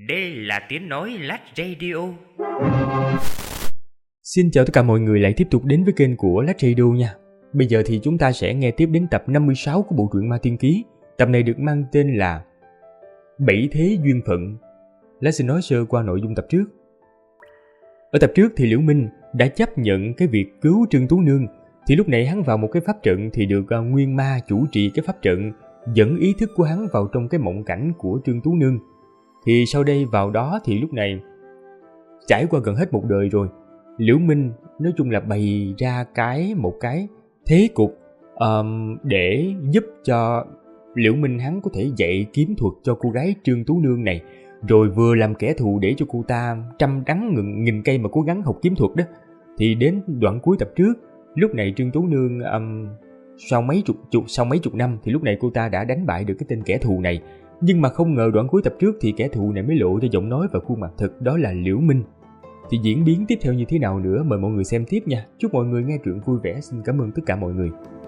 Đây là tiếng nói Lách Radio. Xin chào tất cả mọi người lại tiếp tục đến với kênh của Lách Radio nha. Bây giờ thì chúng ta sẽ nghe tiếp đến tập 56 của bộ truyện Ma Tiên Ký. Tập này được mang tên là Bảy Thế Duyên Phận. Lách xin nói sơ qua nội dung tập trước. Ở tập trước thì Liễu Minh đã chấp nhận cái việc cứu Trương Tú Nương. Thì lúc này hắn vào một cái pháp trận thì được Nguyên Ma chủ trì cái pháp trận, dẫn ý thức của hắn vào trong cái mộng cảnh của Trương Tú Nương. Thì sau đây vào đó thì lúc này trải qua gần hết một đời rồi, Liễu Minh nói chung là bày ra một cái thế cục để giúp cho Liễu Minh hắn có thể dạy kiếm thuật cho cô gái Trương Tú Nương này, rồi vừa làm kẻ thù để cho cô ta trăm đắng nghìn cây mà cố gắng học kiếm thuật đó. Thì đến đoạn cuối tập trước, lúc này Trương Tú Nương sau mấy chục năm thì lúc này cô ta đã đánh bại được cái tên kẻ thù này. Nhưng mà không ngờ đoạn cuối tập trước thì kẻ thù này mới lộ ra giọng nói và khuôn mặt thật, đó là Liễu Minh. Thì diễn biến tiếp theo như thế nào nữa mời mọi người xem tiếp nha. Chúc mọi người nghe truyện vui vẻ. Xin cảm ơn tất cả mọi người.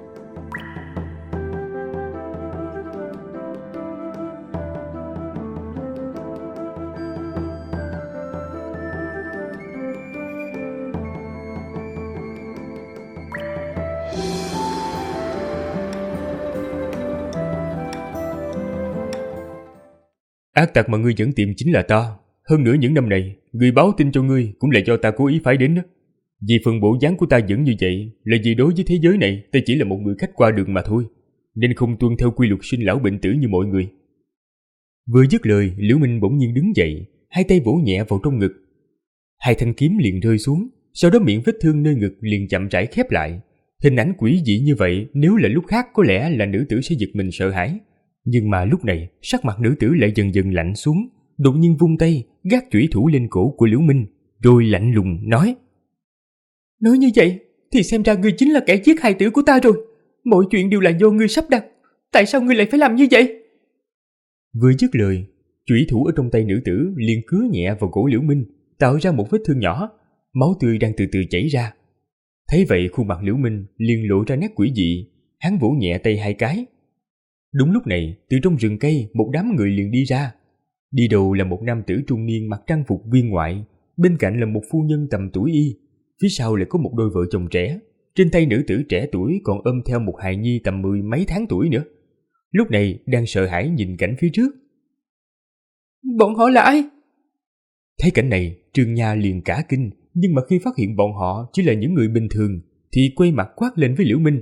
Ác tặc mà ngươi vẫn tìm chính là ta. Hơn nữa những năm này, người báo tin cho ngươi cũng là do ta cố ý phái đến đó. Vì phần bộ dáng của ta vẫn như vậy, là vì đối với thế giới này ta chỉ là một người khách qua đường mà thôi, nên không tuân theo quy luật sinh lão bệnh tử như mọi người. Vừa dứt lời, Liễu Minh bỗng nhiên đứng dậy, hai tay vỗ nhẹ vào trong ngực. Hai thanh kiếm liền rơi xuống, sau đó miệng vết thương nơi ngực liền chậm rãi khép lại. Hình ảnh quỷ dị như vậy nếu là lúc khác có lẽ là nữ tử sẽ giật mình sợ hãi. Nhưng mà lúc này sắc mặt nữ tử lại dần dần lạnh xuống, đột nhiên vung tay gác chủy thủ lên cổ của Liễu Minh, rồi lạnh lùng nói: Nói như vậy thì xem ra ngươi chính là kẻ giết hài tử của ta rồi. Mọi chuyện đều là do ngươi sắp đặt, tại sao ngươi lại phải làm như vậy? Vừa dứt lời, chủy thủ ở trong tay nữ tử liền cứa nhẹ vào cổ Liễu Minh, tạo ra một vết thương nhỏ, máu tươi đang từ từ chảy ra. Thấy vậy khuôn mặt Liễu Minh liền lộ ra nét quỷ dị, hắn vỗ nhẹ tay hai cái. Đúng lúc này, từ trong rừng cây một đám người liền đi ra. Đi đầu là một nam tử trung niên mặc trang phục viên ngoại, bên cạnh là một phu nhân tầm tuổi y, phía sau lại có một đôi vợ chồng trẻ. Trên tay nữ tử trẻ tuổi còn ôm theo một hài nhi tầm 10 mấy tháng tuổi nữa. Lúc này đang sợ hãi nhìn cảnh phía trước. Bọn họ là ai? Thấy cảnh này, Trương Nha liền cả kinh, nhưng mà khi phát hiện bọn họ chỉ là những người bình thường thì quay mặt quát lên với Liễu Minh.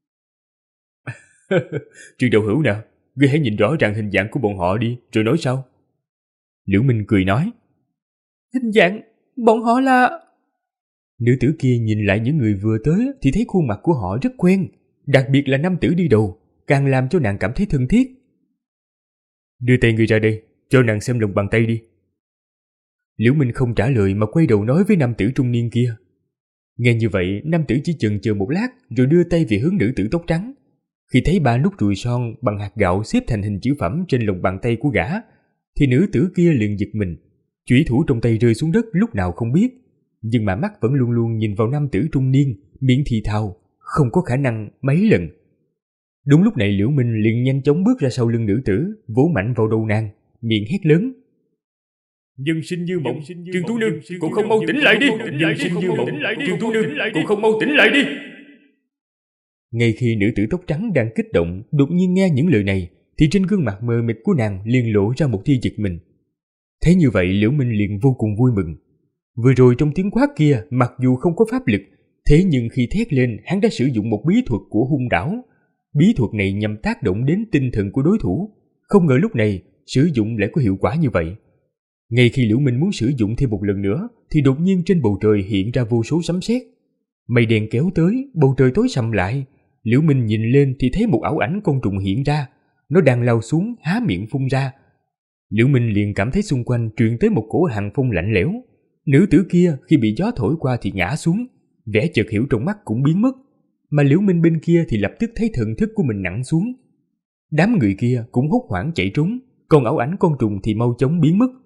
Trương đạo hữu nè, ngươi hãy nhìn rõ ràng hình dạng của bọn họ đi, rồi nói sao? Liễu Minh cười nói: Hình dạng? Bọn họ là... Nữ tử kia nhìn lại những người vừa tới thì thấy khuôn mặt của họ rất quen, đặc biệt là nam tử đi đầu, càng làm cho nàng cảm thấy thân thiết. Đưa tay ngươi ra đây, cho nàng xem lòng bàn tay đi. Liễu Minh không trả lời mà quay đầu nói với nam tử trung niên kia. Nghe như vậy, nam tử chỉ chần chờ một lát rồi đưa tay về hướng nữ tử tóc trắng. Khi thấy 3 nút ruồi son bằng hạt gạo xếp thành hình chữ phẩm trên lòng bàn tay của gã, thì nữ tử kia liền giật mình, chủy thủ trong tay rơi xuống đất lúc nào không biết, nhưng mà mắt vẫn luôn luôn nhìn vào nam tử trung niên, miệng thì thào, không có khả năng mấy lần. Đúng lúc này Liễu Minh liền nhanh chóng bước ra sau lưng nữ tử, vỗ mạnh vào đầu nàng, miệng hét lớn: Nhân sinh như mộng, Trương Tú Nương, cô không mau tỉnh lại đi! Nhân sinh như mộng, Trương Tú Nương, cô không mau tỉnh lại đi! Ngay khi nữ tử tóc trắng đang kích động đột nhiên nghe những lời này, thì trên gương mặt mờ mịt của nàng liền lộ ra một tia giật mình. Thấy như vậy, Liễu Minh liền vô cùng vui mừng. Vừa rồi trong tiếng quát kia, mặc dù không có pháp lực, thế nhưng khi thét lên, hắn đã sử dụng một bí thuật của hung đảo. Bí thuật này nhằm tác động đến tinh thần của đối thủ. Không ngờ lúc này sử dụng lại có hiệu quả như vậy. Ngay khi Liễu Minh muốn sử dụng thêm một lần nữa, thì đột nhiên trên bầu trời hiện ra vô số sấm sét. Mây đen kéo tới, bầu trời tối sầm lại. Liễu Minh nhìn lên thì thấy một ảo ảnh côn trùng hiện ra, nó đang lao xuống há miệng phun ra. Liễu Minh liền cảm thấy xung quanh truyền tới một cỗ hàn phong lạnh lẽo. Nữ tử kia khi bị gió thổi qua thì ngã xuống, vẻ chợt hiểu trong mắt cũng biến mất, mà Liễu Minh bên kia thì lập tức thấy thần thức của mình nặng xuống. Đám người kia cũng hốt hoảng chạy trốn, còn ảo ảnh côn trùng thì mau chóng biến mất.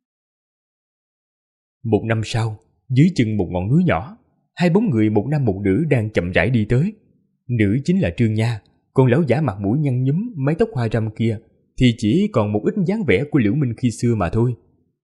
Một năm sau, dưới chân một ngọn núi nhỏ, hai bóng người một nam một nữ đang chậm rãi đi tới. Nữ chính là Trương Nha, còn lão giả mặt mũi nhăn nhúm, mái tóc hoa râm kia thì chỉ còn một ít dáng vẻ của Liễu Minh khi xưa mà thôi.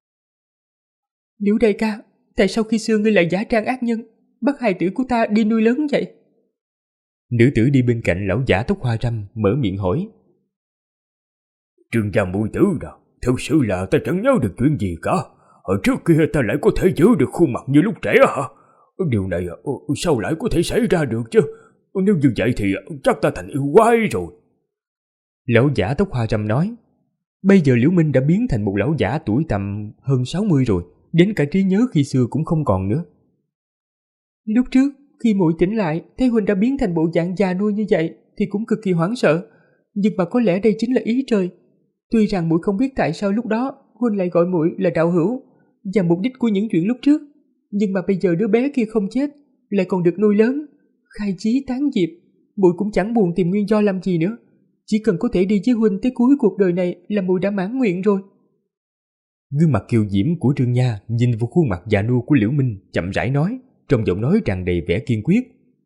Liễu đại ca, tại sao khi xưa ngươi lại giả trang ác nhân, bắt hài tử của ta đi nuôi lớn vậy? Nữ tử đi bên cạnh lão giả tóc hoa râm mở miệng hỏi. Trương gia muội tử nào, thực sự là ta chẳng nhớ được chuyện gì cả. Hồi trước kia ta lại có thể giữ được khuôn mặt như lúc trẻ hả? Điều này sao lại có thể xảy ra được chứ? Nếu như vậy thì chắc ta thành yêu quái rồi. Lão giả tóc hoa râm nói. Bây giờ Liễu Minh đã biến thành một lão giả tuổi tầm hơn 60 rồi, đến cả trí nhớ khi xưa cũng không còn nữa. Lúc trước, khi muội tỉnh lại, thấy huynh đã biến thành bộ dạng già nua như vậy thì cũng cực kỳ hoảng sợ. Nhưng mà có lẽ đây chính là ý trời. Tuy rằng muội không biết tại sao lúc đó huynh lại gọi muội là đạo hữu và mục đích của những chuyện lúc trước, nhưng mà bây giờ đứa bé kia không chết, lại còn được nuôi lớn, khai chí tán diệp, muội cũng chẳng buồn tìm nguyên do làm gì nữa. Chỉ cần có thể đi với huynh tới cuối cuộc đời này là muội đã mãn nguyện rồi. Gương mặt kiều diễm của Trương Nha nhìn vào khuôn mặt già nua của Liễu Minh, chậm rãi nói, trong giọng nói tràn đầy vẻ kiên quyết.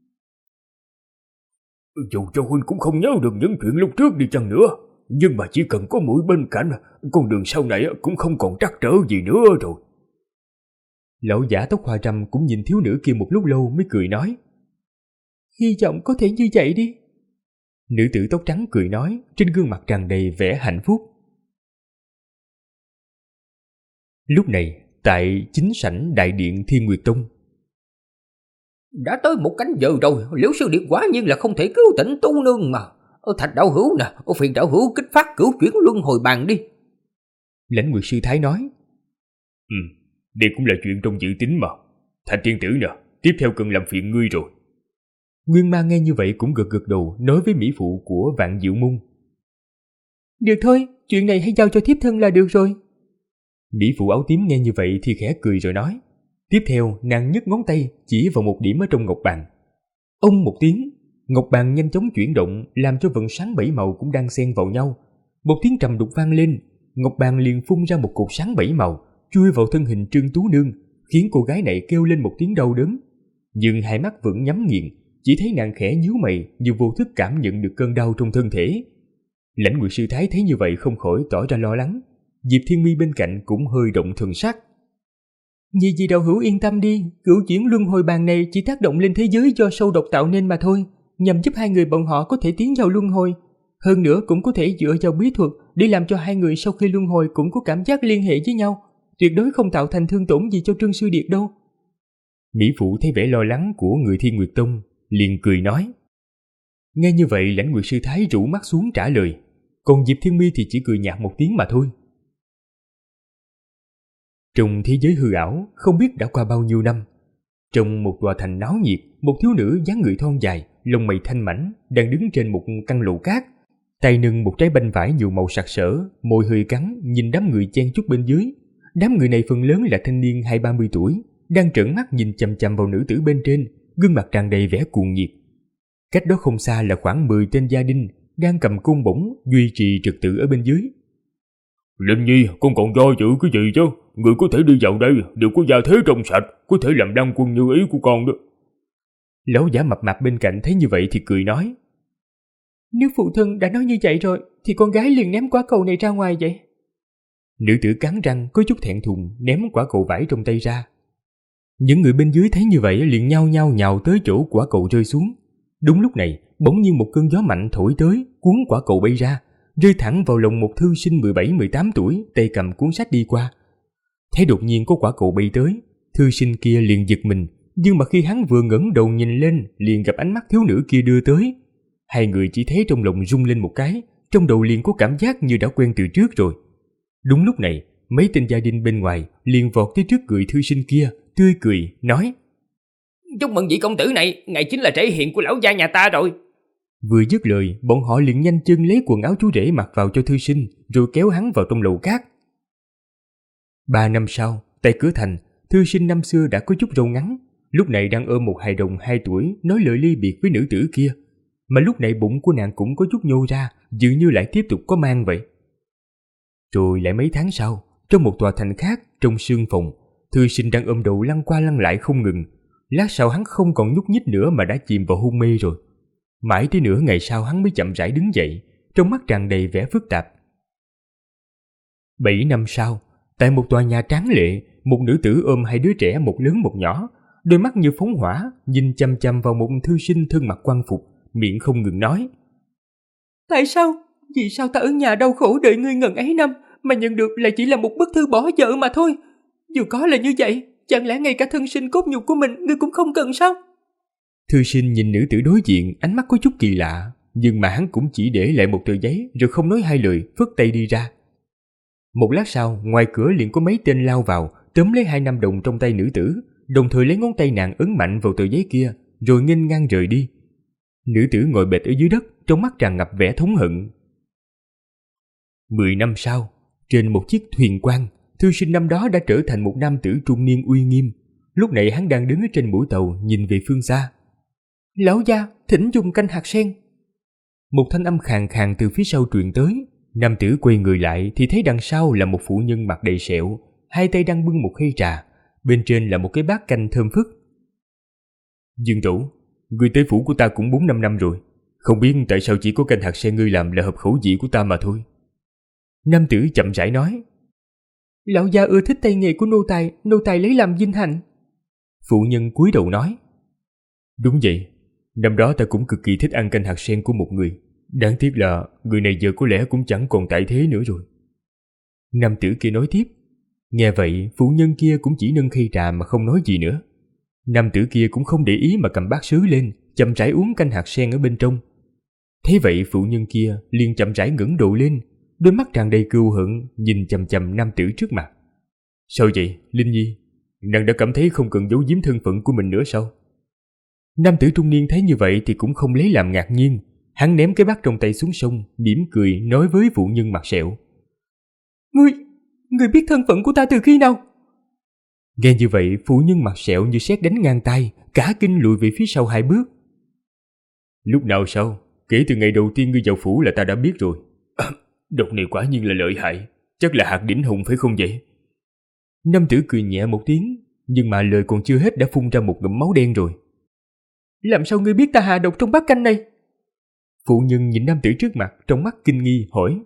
Dù cho huynh cũng không nhớ được những chuyện lúc trước đi chăng nữa, nhưng mà chỉ cần có muội bên cạnh, con đường sau này cũng không còn trắc trở gì nữa rồi. Lão giả tóc hoa râm cũng nhìn thiếu nữ kia một lúc lâu mới cười nói. Hy vọng có thể như vậy đi. Nữ tử tóc trắng cười nói, trên gương mặt tràn đầy vẻ hạnh phúc. Lúc này, tại chính sảnh đại điện Thiên Nguyệt Tông. Đã tới một canh giờ rồi, Liễu sư điệt quả nhiên là không thể cứu tỉnh tu nương mà. Thạch đạo hữu nè, phiền đạo hữu kích phát cửu chuyển luân hồi bàn đi. Lãnh Nguyệt sư thái nói. Đây cũng là chuyện trong dự tính mà. Thành tiên tử nè, tiếp theo cần làm phiền ngươi rồi. Nguyên Ma nghe như vậy cũng gật gật đầu, nói với mỹ phụ của Vạn Diệu Môn. Được thôi, chuyện này hãy giao cho thiếp thân là được rồi. Mỹ phụ áo tím nghe như vậy thì khẽ cười rồi nói. Tiếp theo nàng nhấc ngón tay chỉ vào một điểm ở trong ngọc bàn. Ông một tiếng, ngọc bàn nhanh chóng chuyển động, làm cho vầng sáng bảy màu cũng đang xen vào nhau. Một tiếng trầm đục vang lên, ngọc bàn liền phun ra một cột sáng bảy màu, chui vào thân hình Trương Tú Nương, khiến cô gái này kêu lên một tiếng đau đớn. Nhưng hai mắt vẫn nhắm nghiền, chỉ thấy nàng khẽ nhíu mày như vô thức cảm nhận được cơn đau trong thân thể. Lãnh Nguyệt sư thái thấy như vậy không khỏi tỏ ra lo lắng. Diệp Thiên Mi bên cạnh cũng hơi động thần sắc. Nhị vị đạo hữu yên tâm đi, cửu chuyển luân hồi bàn này chỉ tác động lên thế giới do sâu độc tạo nên mà thôi, nhằm giúp hai người bọn họ có thể tiến vào luân hồi. Hơn nữa cũng có thể dựa vào bí thuật để làm cho hai người sau khi luân hồi cũng có cảm giác liên hệ với nhau, tuyệt đối không tạo thành thương tổn gì cho Trương sư điệt đâu. Mỹ phụ thấy vẻ lo lắng của người Thiên Nguyệt Tông, liền cười nói. Nghe như vậy, Lãnh Nguyệt sư thái rũ mắt xuống trả lời, còn Diệp Thiên Mi thì chỉ cười nhạt một tiếng mà thôi. Trong thế giới hư ảo, không biết đã qua bao nhiêu năm, trong một tòa thành náo nhiệt, một thiếu nữ dáng người thon dài, lông mày thanh mảnh, đang đứng trên một căn lầu cát, tay nâng một trái banh vải nhiều màu sặc sỡ, môi hơi cắn, nhìn đám người chen chúc bên dưới. Đám người này phần lớn là thanh niên 20-30 tuổi, đang trợn mắt nhìn chằm chằm vào nữ tử bên trên, gương mặt tràn đầy vẻ cuồng nhiệt. Cách đó không xa là khoảng 10 tên gia đình đang cầm côn bổng duy trì trật tự ở bên dưới. Linh Nhi, con còn do dự cái gì chứ? Người có thể đi vào đây đều có gia thế trong sạch, có thể làm đăng quân như ý của con đó. Lão giả mập mạp bên cạnh thấy như vậy thì cười nói. Nếu phụ thân đã nói như vậy rồi thì con gái liền ném quả cầu này ra ngoài vậy. Nữ tử cắn răng có chút thẹn thùng ném quả cầu vải trong tay ra. Những người bên dưới thấy như vậy liền nhao nhao nhào tới chỗ quả cầu rơi xuống. Đúng lúc này bỗng nhiên một cơn gió mạnh thổi tới, cuốn quả cầu bay ra, rơi thẳng vào lòng một thư sinh 17-18 tuổi, tay cầm cuốn sách đi qua. Thấy đột nhiên có quả cầu bay tới, thư sinh kia liền giật mình, nhưng mà khi hắn vừa ngẩng đầu nhìn lên, liền gặp ánh mắt thiếu nữ kia đưa tới. Hai người chỉ thấy trong lòng rung lên một cái, trong đầu liền có cảm giác như đã quen từ trước rồi. Đúng lúc này, mấy tên gia đình bên ngoài liền vọt tới trước người thư sinh kia, tươi cười nói: Chúc mừng vị công tử này, ngài chính là rể hiền của lão gia nhà ta rồi. Vừa dứt lời, bọn họ liền nhanh chân lấy quần áo chú rể mặc vào cho thư sinh, rồi kéo hắn vào trong lầu cát. 3 năm sau, tại cửa thành, thư sinh năm xưa đã có chút râu ngắn, lúc này đang ôm một hài đồng 2 tuổi nói lời ly biệt với nữ tử kia, mà lúc này bụng của nàng cũng có chút nhô ra, dường như lại tiếp tục có mang vậy. Rồi lại mấy tháng sau, trong một tòa thành khác, trong sương phòng, thư sinh đang ôm đầu lăn qua lăn lại không ngừng. Lát sau hắn không còn nhúc nhích nữa mà đã chìm vào hôn mê rồi. Mãi tới nửa ngày sau hắn mới chậm rãi đứng dậy, trong mắt tràn đầy vẻ phức tạp. 7 năm sau, tại một tòa nhà tráng lệ, một nữ tử ôm hai đứa trẻ một lớn một nhỏ, đôi mắt như phóng hỏa, nhìn chằm chằm vào một thư sinh thân mặc quan phục, miệng không ngừng nói. Tại sao? Vì sao ta ở nhà đau khổ đợi ngươi ngần ấy năm, mà nhận được lại chỉ là một bức thư bỏ vợ mà thôi? Dù có là như vậy, chẳng lẽ ngay cả thân sinh cốt nhục của mình ngươi cũng không cần sao? Thư sinh nhìn nữ tử đối diện, ánh mắt có chút kỳ lạ, nhưng mà hắn cũng chỉ để lại một tờ giấy rồi không nói hai lời, phất tay đi ra. Một lát sau, ngoài cửa liền có mấy tên lao vào, tóm lấy 2 đồng trong tay nữ tử, đồng thời lấy ngón tay nàng ấn mạnh vào tờ giấy kia, rồi nghênh ngang rời đi. Nữ tử ngồi bệt ở dưới đất, trong mắt tràn ngập vẻ thống hận. 10 năm sau, trên một chiếc thuyền quan, thư sinh năm đó đã trở thành một nam tử trung niên uy nghiêm. Lúc này hắn đang đứng ở trên mũi tàu, nhìn về phương xa. Lão gia, thỉnh dùng canh hạt sen. Một thanh âm khàn khàn từ phía sau truyền tới. Nam tử quay người lại thì thấy đằng sau là một phụ nhân mặt đầy sẹo, hai tay đang bưng một khay trà, bên trên là một cái bát canh thơm phức. Dương chủ, ngươi tới phủ của ta cũng 4-5 năm rồi, không biết tại sao chỉ có canh hạt sen ngươi làm là hợp khẩu vị của ta mà thôi. Nam tử chậm rãi nói. Lão gia ưa thích tay nghề của nô tài lấy làm vinh hạnh. Phụ nhân cúi đầu nói. Đúng vậy, năm đó ta cũng cực kỳ thích ăn canh hạt sen của một người. Đáng tiếc là người này giờ có lẽ cũng chẳng còn tại thế nữa rồi. Nam tử kia nói tiếp. Nghe vậy, phụ nhân kia cũng chỉ nâng khay trà mà không nói gì nữa. Nam tử kia cũng không để ý mà cầm bát sứ lên, chậm rãi uống canh hạt sen ở bên trong. Thế vậy phụ nhân kia liền chậm rãi ngẩng đầu lên, đôi mắt tràn đầy cừu hận nhìn chằm chằm nam tử trước mặt. Sao vậy, Linh Nhi? Nàng đã cảm thấy không cần giấu giếm thân phận của mình nữa sao? Nam tử trung niên thấy như vậy thì cũng không lấy làm ngạc nhiên. Hắn ném cái bát trong tay xuống sông, mỉm cười nói với phụ nhân mặt sẹo. Ngươi biết thân phận của ta từ khi nào? Nghe như vậy, phụ nhân mặt sẹo như sét đánh ngang tai, cả kinh lùi về phía sau 2 bước. Lúc nào sao? Kể từ ngày đầu tiên ngươi vào phủ là ta đã biết rồi. Độc này quả nhiên là lợi hại, chắc là hạt đỉnh hùng phải không vậy? Nam tử cười nhẹ một tiếng, nhưng mà lời còn chưa hết đã phun ra một ngụm máu đen rồi. Làm sao ngươi biết ta hạ độc trong bát canh này? Phụ nhân nhìn nam tử trước mặt, trong mắt kinh nghi hỏi.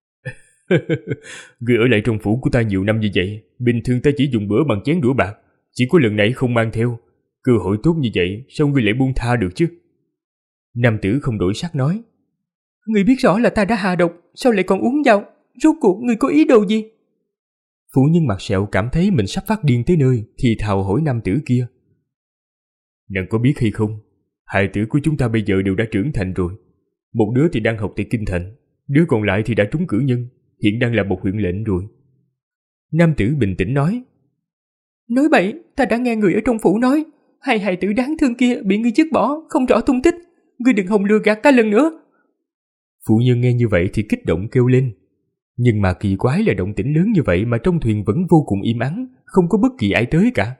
Ngươi ở lại trong phủ của ta nhiều năm như vậy, bình thường ta chỉ dùng bữa bằng chén đũa bạc, chỉ có lần này không mang theo. Cơ hội tốt như vậy, sao ngươi lại buông tha được chứ? Nam tử không đổi sắc nói. Ngươi biết rõ là ta đã hạ độc, sao lại còn uống vào? Rốt cuộc ngươi có ý đồ gì? Phụ nhân mặt sẹo cảm thấy mình sắp phát điên tới nơi, thì thào hỏi nam tử kia. Nàng có biết hay không, hai tử của chúng ta bây giờ đều đã trưởng thành rồi. Một đứa thì đang học tại Kinh Thành, đứa còn lại thì đã trúng cử nhân, hiện đang là một huyện lệnh rồi. Nam tử bình tĩnh nói. Nói bậy, ta đã nghe người ở trong phủ nói, hai hài tử đáng thương kia bị ngươi dứt bỏ, không rõ tung tích. Ngươi đừng hòng lừa gạt ta lần nữa. Phụ nhân nghe như vậy thì kích động kêu lên. Nhưng mà kỳ quái là động tĩnh lớn như vậy mà trong thuyền vẫn vô cùng im ắng, không có bất kỳ ai tới cả.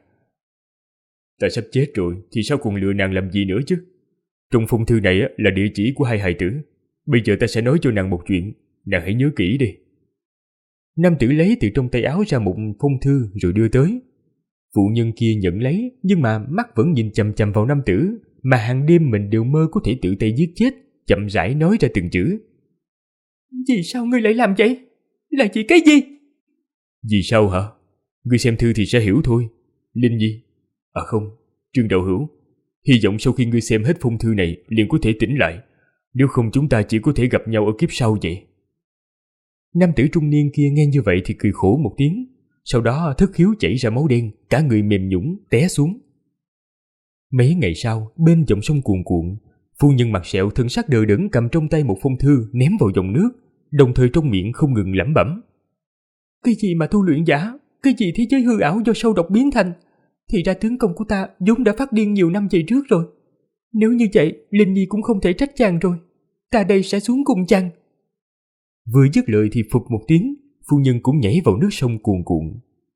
Ta sắp chết rồi thì sao còn lừa nàng làm gì nữa chứ? Trong phong thư này là địa chỉ của hai hài tử. Bây giờ ta sẽ nói cho nàng một chuyện, nàng hãy nhớ kỹ đi. Nam tử lấy từ trong tay áo ra một phong thư rồi đưa tới. Phụ nhân kia nhận lấy, nhưng mà mắt vẫn nhìn chằm chằm vào nam tử, mà hàng đêm mình đều mơ có thể tự tay giết chết, chậm rãi nói ra từng chữ. Vì sao ngươi lại làm vậy? Là vì cái gì? Vì sao hả? Ngươi xem thư thì sẽ hiểu thôi. Linh Nhi. À không, Trương Đạo Hữu. Hy vọng sau khi ngươi xem hết phong thư này liền có thể tỉnh lại. Nếu không chúng ta chỉ có thể gặp nhau ở kiếp sau vậy. Nam tử trung niên kia nghe như vậy thì cười khổ một tiếng. Sau đó thất khiếu chảy ra máu đen, cả người mềm nhũn té xuống. Mấy ngày sau, bên dòng sông cuồn cuộn, phu nhân mặt sẹo thân sắc đờ đẫn cầm trong tay một phong thư ném vào dòng nước, đồng thời trong miệng không ngừng lẩm bẩm. Cái gì mà tu luyện giả? Cái gì thế giới hư ảo do sâu độc biến thành? Thì ra tướng công của ta vốn đã phát điên nhiều năm về trước rồi. Nếu như vậy, Linh Nhi cũng không thể trách chàng rồi. Ta đây sẽ xuống cùng chàng. Vừa dứt lời thì phụt một tiếng, phu nhân cũng nhảy vào nước sông cuồn cuộn.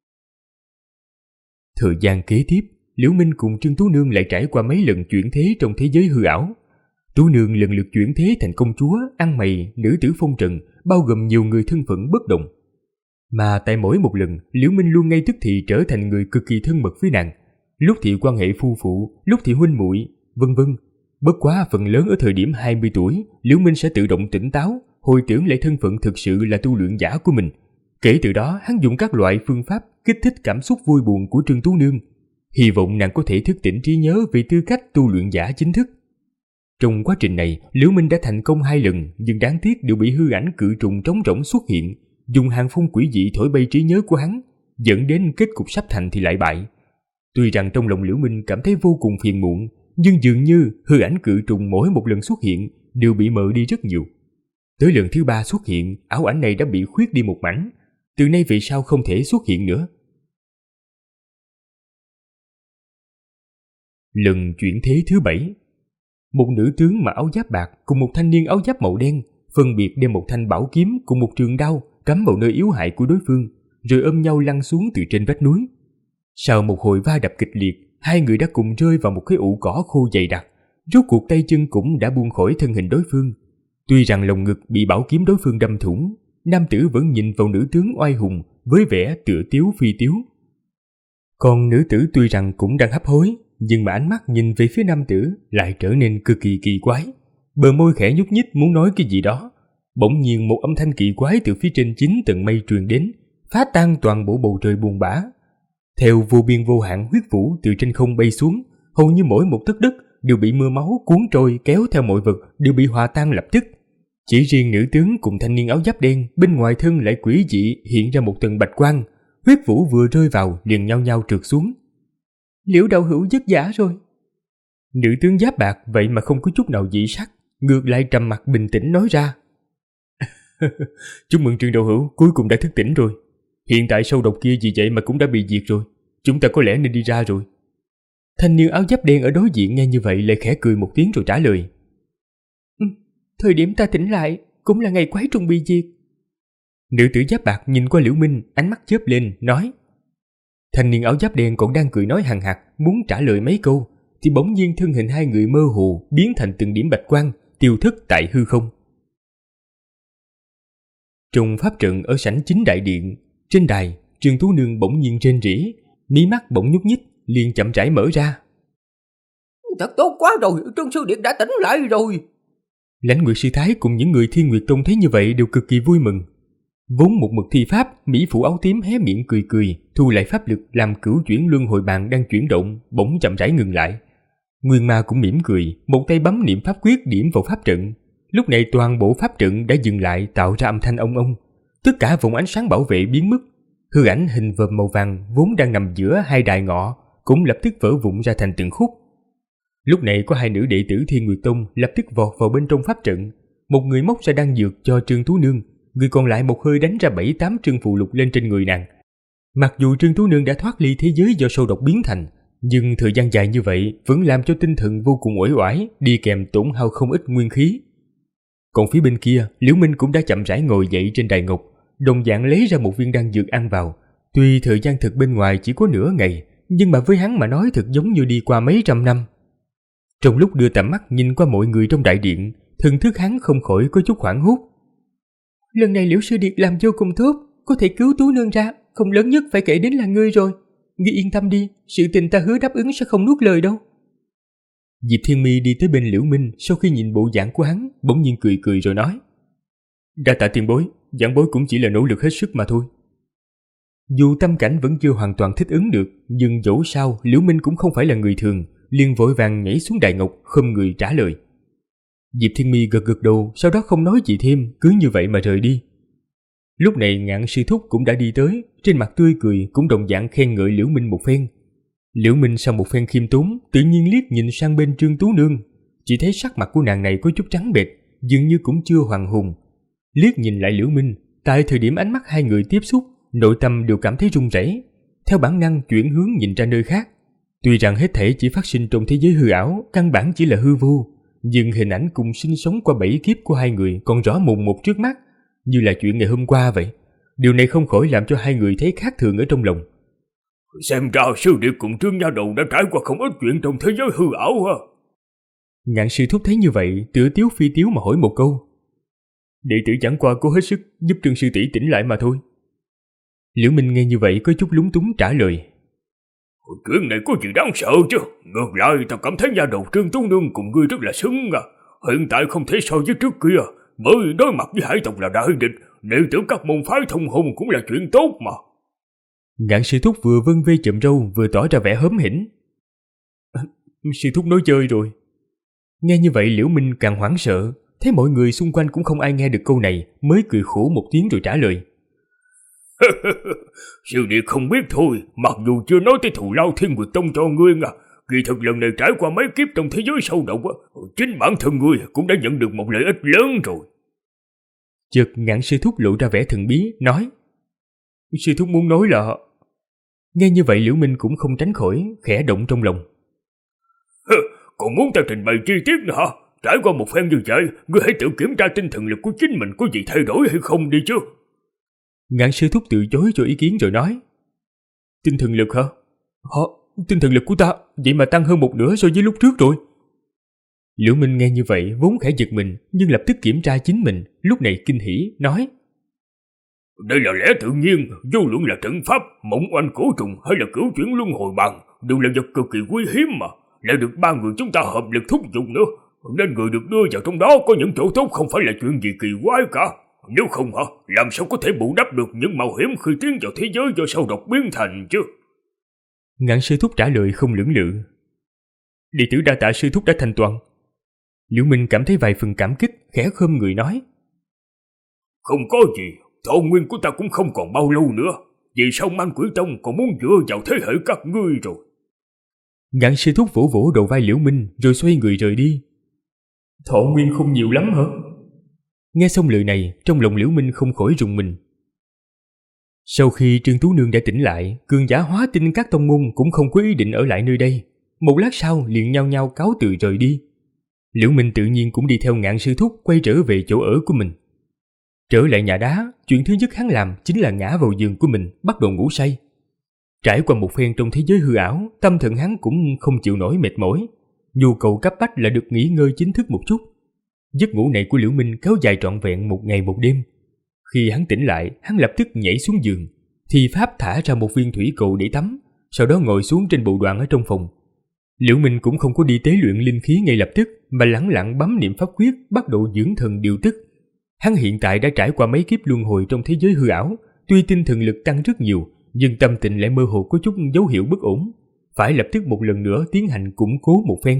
Thời gian kế tiếp, Liễu Minh cùng Trương Tú Nương lại trải qua mấy lần chuyển thế trong thế giới hư ảo. Tú Nương lần lượt chuyển thế thành công chúa, ăn mày, nữ tử phong trần, bao gồm nhiều người thân phận bất đồng. Mà tại mỗi một lần, Liễu Minh luôn ngay tức thì trở thành người cực kỳ thân mật với nàng. Lúc thì quan hệ phu phụ, lúc thì huynh muội, vân vân. Bất quá phần lớn ở thời điểm 20 tuổi, Liễu Minh sẽ tự động tỉnh táo, hồi tưởng lại thân phận thực sự là tu luyện giả của mình. Kể từ đó, hắn dùng các loại phương pháp kích thích cảm xúc vui buồn của Trương Tú Nương, hy vọng nàng có thể thức tỉnh trí nhớ về tư cách tu luyện giả chính thức. Trong quá trình này, Liễu Minh đã thành công 2 lần, nhưng đáng tiếc đều bị hư ảnh cự trùng trống rỗng xuất hiện, dùng hàng phong quỷ dị thổi bay trí nhớ của hắn, dẫn đến kết cục sắp thành thì lại bại. Tuy rằng trong lòng Liễu Minh cảm thấy vô cùng phiền muộn, nhưng dường như hư ảnh cự trùng mỗi một lần xuất hiện đều bị mờ đi rất nhiều. Tới lần thứ 3 xuất hiện, ảo ảnh này đã bị khuyết đi một mảnh, từ nay về sau không thể xuất hiện nữa. Lần chuyển thế thứ 7, một nữ tướng mặc áo giáp bạc cùng một thanh niên áo giáp màu đen phân biệt đem một thanh bảo kiếm cùng một trường đao cắm vào nơi yếu hại của đối phương, rồi ôm nhau lăn xuống từ trên vách núi. Sau một hồi va đập kịch liệt, hai người đã cùng rơi vào một cái ụ cỏ khô dày đặc. Rốt cuộc tay chân cũng đã buông khỏi thân hình đối phương. Tuy rằng lồng ngực bị bảo kiếm đối phương đâm thủng, nam tử vẫn nhìn vào nữ tướng oai hùng với vẻ tựa tiếu phi tiếu. Còn nữ tử tuy rằng cũng đang hấp hối, nhưng mà ánh mắt nhìn về phía nam tử lại trở nên cực kỳ kỳ quái. Bờ môi khẽ nhúc nhích muốn nói cái gì đó. Bỗng nhiên một âm thanh kỳ quái từ phía trên 9 tầng mây truyền đến, phá tan toàn bộ bầu trời buồn bã. Theo vô biên vô hạn huyết vũ từ trên không bay xuống, hầu như mỗi một tấc đất đều bị mưa máu cuốn trôi, kéo theo mọi vật đều bị hòa tan lập tức. Chỉ riêng nữ tướng cùng thanh niên áo giáp đen bên ngoài thân lại quỷ dị hiện ra một tầng bạch quang, huyết vũ vừa rơi vào liền nhao nhao trượt xuống. Liễu đạo hữu vất vả rồi. Nữ tướng giáp bạc vậy mà không có chút nào dị sắc, ngược lại trầm mặc bình tĩnh nói ra. Chúc mừng Trương đạo hữu cuối cùng đã thức tỉnh rồi. Hiện tại sâu độc kia vì vậy mà cũng đã bị diệt rồi, chúng ta có lẽ nên đi ra rồi. Thanh niên áo giáp đen ở đối diện nghe như vậy lại khẽ cười một tiếng rồi trả lời. Thời điểm ta tỉnh lại cũng là ngày quái trùng bị diệt. Nữ tử giáp bạc nhìn qua Liễu Minh, ánh mắt chớp lên nói. Thanh niên áo giáp đen còn đang cười nói hằng hặc muốn trả lời mấy câu, thì bỗng nhiên thân hình hai người mơ hồ biến thành từng điểm bạch quang tiêu thất tại hư không. Trong pháp trận ở sảnh chính đại điện, trên đài, Trương Tú Nương bỗng nhiên rên rỉ, mí mắt bỗng nhúc nhích, liền chậm rãi mở ra. Thật tốt quá rồi, Trương sư điệt đã tỉnh lại rồi. Lãnh Nguyệt sư thái cùng những người Thiên Nguyệt Tông thấy như vậy đều cực kỳ vui mừng. Vốn một mực thi pháp, mỹ phụ áo tím hé miệng cười cười, thu lại pháp lực làm cửu chuyển luân hồi bàn đang chuyển động, bỗng chậm rãi ngừng lại. Nguyên Ma cũng mỉm cười, một tay bấm niệm pháp quyết điểm vào pháp trận. Lúc này toàn bộ pháp trận đã dừng lại, tạo ra âm thanh ông ông. Tất cả vùng ánh sáng bảo vệ biến mất. Hư ảnh hình vòm màu vàng vốn đang nằm giữa hai đài ngọ cũng lập tức vỡ vụn ra thành từng khúc. Lúc này có hai nữ đệ tử Thiên Nguyệt Tông lập tức vọt vào bên trong pháp trận. Một người móc ra đan dược cho Trương Tú Nương, người còn lại một hơi đánh ra 7-8 trương phù lục lên trên người nàng. Mặc dù Trương Tú Nương đã thoát ly thế giới do sâu độc biến thành, nhưng thời gian dài như vậy vẫn làm cho tinh thần vô cùng uể oải, đi kèm tổn hao không ít nguyên khí. Còn phía bên kia, Liễu Minh cũng đã chậm rãi ngồi dậy trên đài ngọc, đồng dạng lấy ra một viên đan dược ăn vào. Tuy thời gian thực bên ngoài chỉ có nửa ngày, nhưng mà với hắn mà nói thật giống như đi qua mấy trăm năm. Trong lúc đưa tầm mắt nhìn qua mọi người trong đại điện, thần thức hắn không khỏi có chút hoảng hốt. Lần này Liễu sư điệt làm vô cùng tốt, có thể cứu Tú Nương ra, không lớn nhất phải kể đến là ngươi rồi. Ngươi yên tâm đi, sự tình ta hứa đáp ứng sẽ không nuốt lời đâu. Diệp Thiên Mi đi tới bên Liễu Minh, sau khi nhìn bộ dạng của hắn, bỗng nhiên cười cười rồi nói. Đa tạ tiền bối, giảng bối cũng chỉ là nỗ lực hết sức mà thôi. Dù tâm cảnh vẫn chưa hoàn toàn thích ứng được, nhưng dẫu sao Liễu Minh cũng không phải là người thường, liền vội vàng nhảy xuống đài ngọc, không người trả lời. Diệp Thiên Mi gật gật đầu, sau đó không nói gì thêm, cứ như vậy mà rời đi. Lúc này Ngạn sư thúc cũng đã đi tới, trên mặt tươi cười cũng đồng dạng khen ngợi Liễu Minh một phen. Liễu Minh sau một phen khiêm tốn, tự nhiên liếc nhìn sang bên Trương Tú Nương, chỉ thấy sắc mặt của nàng này có chút trắng bệch, dường như cũng chưa hoàn hồn. Liếc nhìn lại Liễu Minh, tại thời điểm ánh mắt hai người tiếp xúc, nội tâm đều cảm thấy run rẩy, theo bản năng chuyển hướng nhìn ra nơi khác. Tuy rằng hết thảy chỉ phát sinh trong thế giới hư ảo, căn bản chỉ là hư vô, nhưng hình ảnh cùng sinh sống qua 7 kiếp của hai người còn rõ mồn một trước mắt, như là chuyện ngày hôm qua vậy. Điều này không khỏi làm cho hai người thấy khác thường ở trong lòng. Xem ra sư điệt cùng Trương Nha Đầu đã trải qua không ít chuyện trong thế giới hư ảo ha. Ngạn sư thúc thấy như vậy, tựa tiếu phi tiếu mà hỏi một câu. Đệ tử chẳng qua cố hết sức giúp Trương sư tỷ tỉnh lại mà thôi. Liễu Minh nghe như vậy có chút lúng túng trả lời. Chuyện này có gì đáng sợ chứ? Ngược lại ta cảm thấy Nha Đầu Trương Tú Nương cùng ngươi rất là xứng à. Hiện tại không thể so với trước kia, bởi đối mặt với hải tộc là đại địch, đệ tử các môn phái thông hùng cũng là chuyện tốt mà. Ngạn sư thúc vừa vân vê chậm râu vừa tỏ ra vẻ hớm hỉnh. Sư thúc nói chơi rồi. Nghe như vậy Liễu Minh càng hoảng sợ, thấy mọi người xung quanh cũng không ai nghe được câu này, mới cười khổ một tiếng rồi trả lời. Sư đệ không biết thôi, mặc dù chưa nói tới thù lao Thiên Nguyệt Tông cho ngươi kỳ thực lần này trải qua mấy kiếp trong thế giới sâu độc chính bản thân ngươi cũng đã nhận được một lợi ích lớn rồi. Chợt Ngạn sư thúc lộ ra vẻ thần bí, nói. Sư thúc muốn nói là... Nghe như vậy Liễu Minh cũng không tránh khỏi, khẽ động trong lòng. Còn muốn ta trình bày chi tiết nữa hả? Trải qua một phen như vậy, ngươi hãy tự kiểm tra tinh thần lực của chính mình có gì thay đổi hay không đi chứ. Ngạn sư thúc từ chối cho ý kiến rồi nói. Tinh thần lực hả? Tinh thần lực của ta vậy mà tăng hơn một nửa so với lúc trước rồi. Liễu Minh nghe như vậy vốn khẽ giật mình, nhưng lập tức kiểm tra chính mình, lúc này kinh hỉ nói. Đây là lẽ tự nhiên, vô luận là trận pháp, mộng oanh cổ trùng hay là cửu chuyển luân hồi bàn, đều là vật cực kỳ quý hiếm mà, lại được ba người chúng ta hợp lực thúc giục nữa, nên người được đưa vào trong đó có những chỗ tốt không phải là chuyện gì kỳ quái cả. Nếu không làm sao có thể bù đắp được những mạo hiểm khi tiến vào thế giới do sâu độc biến thành chứ? Ngạn sư thúc trả lời không lưỡng lự. Đệ tử đa tạ sư thúc đã thành toàn. Liễu Minh cảm thấy vài phần cảm kích, khẽ khom người nói. Không có gì, thọ nguyên của ta cũng không còn bao lâu nữa, vì sao Man Quỷ Tông còn muốn dựa vào thế hệ các ngươi rồi? Ngạn sư thúc vỗ vỗ đầu vai Liễu Minh rồi xoay người rời đi. Thọ nguyên không nhiều lắm hả? Nghe xong lời này, trong lòng Liễu Minh không khỏi rùng mình. Sau khi Trương Tú Nương đã tỉnh lại, cường giả hóa tinh các tông môn cũng không có ý định ở lại nơi đây. Một lát sau liền nhao nhao cáo từ rời đi. Liễu Minh tự nhiên cũng đi theo Ngạn sư thúc quay trở về chỗ ở của mình. Trở lại nhà đá, chuyện thứ nhất hắn làm chính là ngã vào giường của mình, bắt đầu ngủ say. Trải qua một phen trong thế giới hư ảo, tâm thần hắn cũng không chịu nổi mệt mỏi. Nhu cầu cấp bách là được nghỉ ngơi chính thức một chút. Giấc ngủ này của Liễu Minh kéo dài trọn vẹn một ngày một đêm. Khi hắn tỉnh lại, hắn lập tức nhảy xuống giường, thì pháp thả ra một viên thủy cầu để tắm, sau đó ngồi xuống trên bộ đoàn ở trong phòng. Liễu Minh cũng không có đi tế luyện linh khí ngay lập tức, mà lẳng lặng bấm niệm pháp quyết, bắt đầu dưỡng thần điều tức. Hắn hiện tại đã trải qua mấy kiếp luân hồi trong thế giới hư ảo, tuy tinh thần lực tăng rất nhiều, nhưng tâm tình lại mơ hồ có chút dấu hiệu bất ổn, phải lập tức một lần nữa tiến hành củng cố một phen.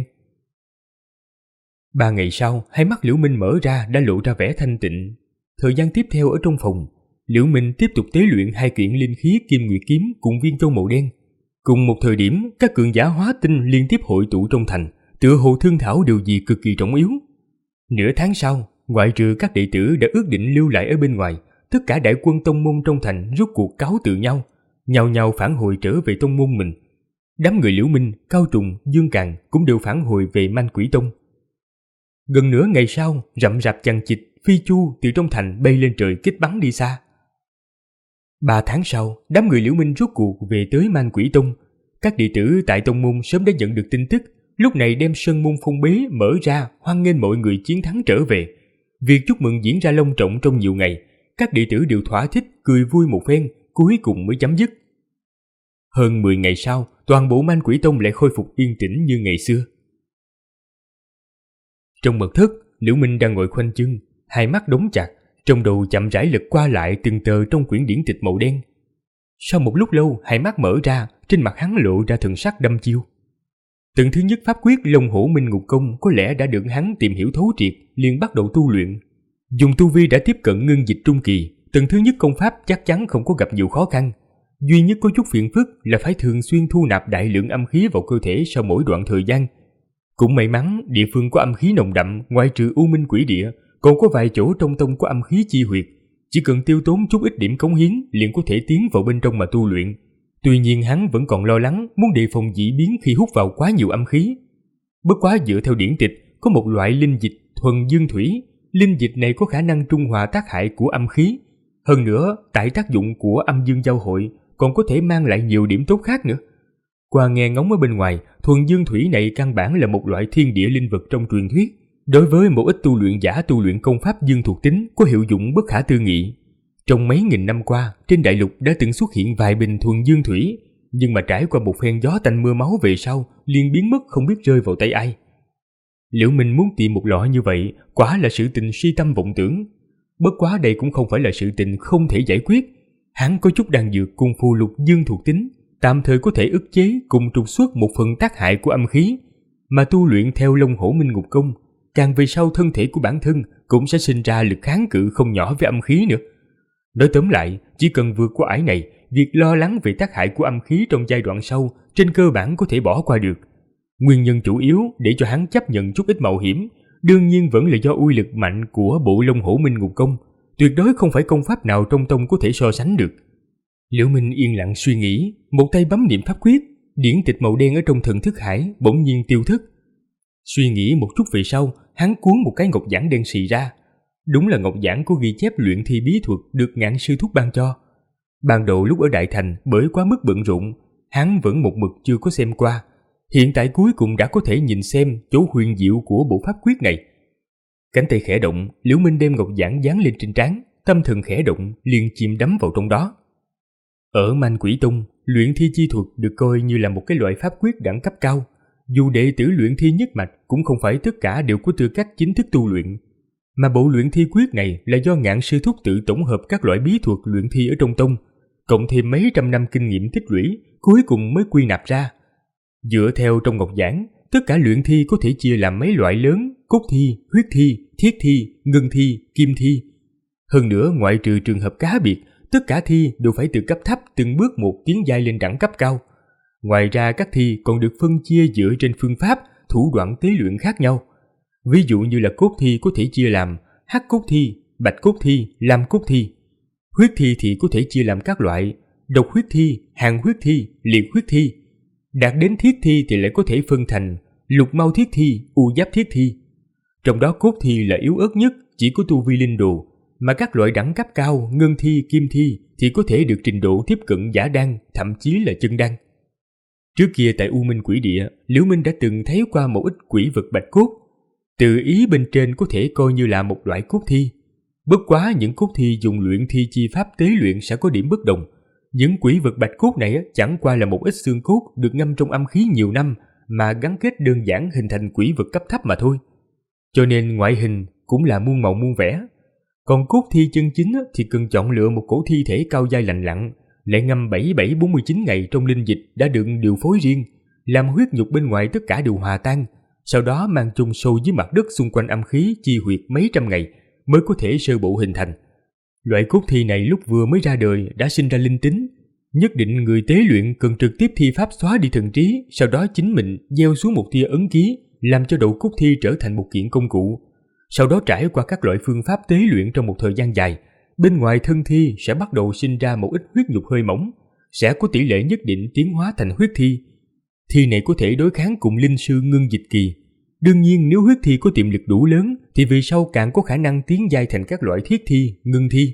3 ngày sau, hai mắt Liễu Minh mở ra đã lộ ra vẻ thanh tịnh. Thời gian tiếp theo ở trong phòng, Liễu Minh tiếp tục tế luyện 2 kiện linh khí Kim Nguyệt kiếm cùng viên châu màu đen. Cùng một thời điểm, các cường giả hóa tinh liên tiếp hội tụ trong thành, tựa hồ thương thảo điều gì cực kỳ trọng yếu. Nửa tháng sau, ngoại trừ các đệ tử đã ước định lưu lại ở bên ngoài, tất cả đại quân tông môn trong thành rút cuộc cáo từ nhau, nhao nhao phản hồi trở về tông môn mình. Đám người Liễu Minh, Cao Trùng, Dương Càn cũng đều phản hồi về Man Quỷ Tông. Gần nửa ngày sau, rậm rạp chằng chịt phi chu từ trong thành bay lên trời kích bắn đi xa. 3 tháng sau, đám người Liễu Minh rút cuộc về tới Man Quỷ Tông. Các đệ tử tại tông môn sớm đã nhận được tin tức, lúc này đem sơn môn phong bế mở ra, hoan nghênh mọi người chiến thắng trở về. Việc chúc mừng diễn ra long trọng trong nhiều ngày, các đệ tử đều thỏa thích cười vui một phen, cuối cùng mới chấm dứt. Hơn 10 ngày sau, toàn bộ Man Quỷ Tông lại khôi phục yên tĩnh như ngày xưa. Trong mật thất, Liễu Minh đang ngồi khoanh chân, hai mắt đóng chặt, trong đầu chậm rãi lật qua lại từng tờ trong quyển điển tịch màu đen. Sau một lúc lâu, hai mắt mở ra, trên mặt hắn lộ ra thần sắc đăm chiêu. Tầng thứ nhất pháp quyết Long Hổ Minh Ngục Công có lẽ đã được hắn tìm hiểu thấu triệt, liền bắt đầu tu luyện. Dùng tu vi đã tiếp cận ngưng dịch trung kỳ, tầng thứ nhất công pháp chắc chắn không có gặp nhiều khó khăn. Duy nhất có chút phiền phức là phải thường xuyên thu nạp đại lượng âm khí vào cơ thể sau mỗi đoạn thời gian. Cũng may mắn, địa phương có âm khí nồng đậm, ngoại trừ U Minh Quỷ Địa, còn có vài chỗ trong tông có âm khí chi huyệt. Chỉ cần tiêu tốn chút ít điểm cống hiến liền có thể tiến vào bên trong mà tu luyện. Tuy nhiên hắn vẫn còn lo lắng, muốn đề phòng dị biến khi hút vào quá nhiều âm khí. Bất quá dựa theo điển tịch, có một loại linh dịch thuần dương thủy. Linh dịch này có khả năng trung hòa tác hại của âm khí. Hơn nữa, tại tác dụng của âm dương giao hội, còn có thể mang lại nhiều điểm tốt khác nữa. Qua nghe ngóng ở bên ngoài, thuần dương thủy này căn bản là một loại thiên địa linh vật trong truyền thuyết. Đối với một ít tu luyện giả tu luyện công pháp dương thuộc tính có hiệu dụng bất khả tư nghị. Trong mấy nghìn năm qua, trên đại lục đã từng xuất hiện vài bình thuần dương thủy, nhưng mà trải qua một phen gió tanh mưa máu về sau, liền biến mất không biết rơi vào tay ai. Liễu Minh muốn tìm một lọ như vậy, quả là sự tình si tâm vọng tưởng. Bất quá đây cũng không phải là sự tình không thể giải quyết. Hắn có chút đan dược cung phu lục dương thuộc tính, tạm thời có thể ức chế cùng trục xuất một phần tác hại của âm khí, mà tu luyện theo Long Hổ Minh Ngục Công, càng về sau thân thể của bản thân cũng sẽ sinh ra lực kháng cự không nhỏ với âm khí nữa. Nói tóm lại, chỉ cần vượt qua ải này, việc lo lắng về tác hại của âm khí trong giai đoạn sau trên cơ bản có thể bỏ qua được. Nguyên nhân chủ yếu để cho hắn chấp nhận chút ít mạo hiểm, đương nhiên vẫn là do uy lực mạnh của bộ Long Hổ Minh Ngục Công, tuyệt đối không phải công pháp nào trong tông có thể so sánh được. Liễu Minh yên lặng suy nghĩ, một tay bấm niệm pháp quyết, điển tịch màu đen ở trong thần thức hải bỗng nhiên tiêu thất. Suy nghĩ một chút về sau, hắn cuốn một cái ngọc giản đen xì ra. Đúng là ngọc giản có ghi chép luyện thi bí thuật được Ngạn sư thúc ban cho. Ban đầu lúc ở Đại Thành bởi quá mức bận rộn, hắn vẫn một mực chưa có xem qua. Hiện tại cuối cùng đã có thể nhìn xem chỗ huyền diệu của bộ pháp quyết này. Cánh tay khẽ động, Liễu Minh đem ngọc giản dán lên trên trán, tâm thần khẽ động, liền chìm đắm vào trong đó. Ở Man Quỷ Tông, luyện thi chi thuật được coi như là một cái loại pháp quyết đẳng cấp cao. Dù đệ tử luyện thi nhất mạch cũng không phải tất cả đều có tư cách chính thức tu luyện, mà bộ luyện thi quyết này là do Ngạn sư thúc tự tổng hợp các loại bí thuật luyện thi ở trong tông, cộng thêm mấy trăm năm kinh nghiệm tích lũy, cuối cùng mới quy nạp ra. Dựa theo trong ngọc giản, tất cả luyện thi có thể chia làm mấy loại lớn: cốt thi, huyết thi, thiết thi, ngân thi, kim thi. Hơn nữa, ngoại trừ trường hợp cá biệt, tất cả thi đều phải từ cấp thấp từng bước một tiến giai lên đẳng cấp cao. Ngoài ra, các thi còn được phân chia dựa trên phương pháp, thủ đoạn tế luyện khác nhau. Ví dụ như là cốt thi có thể chia làm hắc cốt thi, bạch cốt thi, lam cốt thi. Huyết thi thì có thể chia làm các loại độc huyết thi, hàn huyết thi, liệt huyết thi. Đạt đến thiết thi thì lại có thể phân thành lục mao thiết thi, u giáp thiết thi. Trong đó cốt thi là yếu ớt nhất, chỉ có tu vi linh đồ, mà các loại đẳng cấp cao, ngân thi, kim thi thì có thể được trình độ tiếp cận giả đan, thậm chí là chân đan. Trước kia tại U Minh Quỷ Địa, Liễu Minh đã từng thấy qua một ít quỷ vật bạch cốt. Từ ý bên trên có thể coi như là một loại cốt thi. Bất quá những cốt thi dùng luyện thi chi pháp tế luyện sẽ có điểm bất đồng. Những quỷ vật bạch cốt này chẳng qua là một ít xương cốt được ngâm trong âm khí nhiều năm mà gắn kết đơn giản hình thành quỷ vật cấp thấp mà thôi. Cho nên ngoại hình cũng là muôn màu muôn vẻ. Còn cốt thi chân chính thì cần chọn lựa một cổ thi thể cao dai lành lặn, lại ngâm 47-49 ngày trong linh dịch đã được điều phối riêng, làm huyết nhục bên ngoài tất cả đều hòa tan, sau đó mang chôn sâu dưới mặt đất xung quanh âm khí chi huyệt mấy trăm ngày mới có thể sơ bộ hình thành. Loại cốt thi này lúc vừa mới ra đời đã sinh ra linh tính, nhất định người tế luyện cần trực tiếp thi pháp xóa đi thần trí, sau đó chính mình gieo xuống một tia ấn ký, làm cho đầu cốt thi trở thành một kiện công cụ. Sau đó trải qua các loại phương pháp tế luyện trong một thời gian dài, bên ngoài thân thi sẽ bắt đầu sinh ra một ít huyết nhục hơi mỏng, sẽ có tỷ lệ nhất định tiến hóa thành huyết thi. Thi này có thể đối kháng cùng linh sư ngưng dịch kỳ. Đương nhiên nếu huyết thi có tiềm lực đủ lớn thì về sau càng có khả năng tiến giai thành các loại thiết thi, ngưng thi.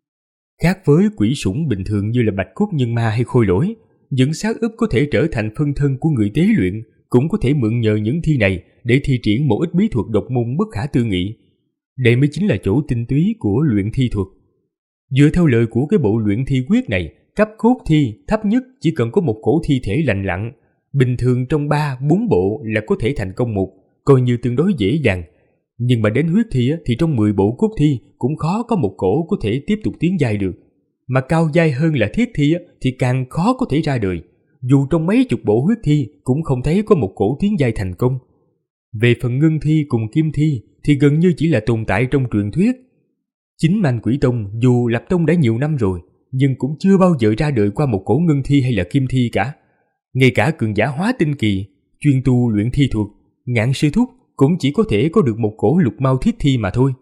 Khác với quỷ sủng bình thường như là bạch cốt nhân ma hay khôi lỗi, những xác ướp có thể trở thành phân thân của người tế luyện, cũng có thể mượn nhờ những thi này để thi triển một ít bí thuật độc môn bất khả tư nghị. Đây mới chính là chỗ tinh túy của luyện thi thuật. Dựa theo lời của cái bộ luyện thi quyết này, cấp cốt thi thấp nhất chỉ cần có một cổ thi thể lành lặn, bình thường trong 3-4 bộ là có thể thành công một, coi như tương đối dễ dàng. Nhưng mà đến huyết thi thì trong 10 bộ cốt thi cũng khó có một cổ có thể tiếp tục tiến giai được. Mà cao giai hơn là thiết thi thì càng khó có thể ra đời. Dù trong mấy chục bộ huyết thi cũng không thấy có một cổ tiến giai thành công. Về phần ngân thi cùng kim thi thì gần như chỉ là tồn tại trong truyền thuyết. Chính Man Quỷ Tông dù lập tông đã nhiều năm rồi, nhưng cũng chưa bao giờ ra đời qua một cổ ngân thi hay là kim thi cả. Ngay cả cường giả hóa tinh kỳ, chuyên tu luyện thi thuật, Ngạn sư thúc cũng chỉ có thể có được một cổ lục mao thiết thi mà thôi.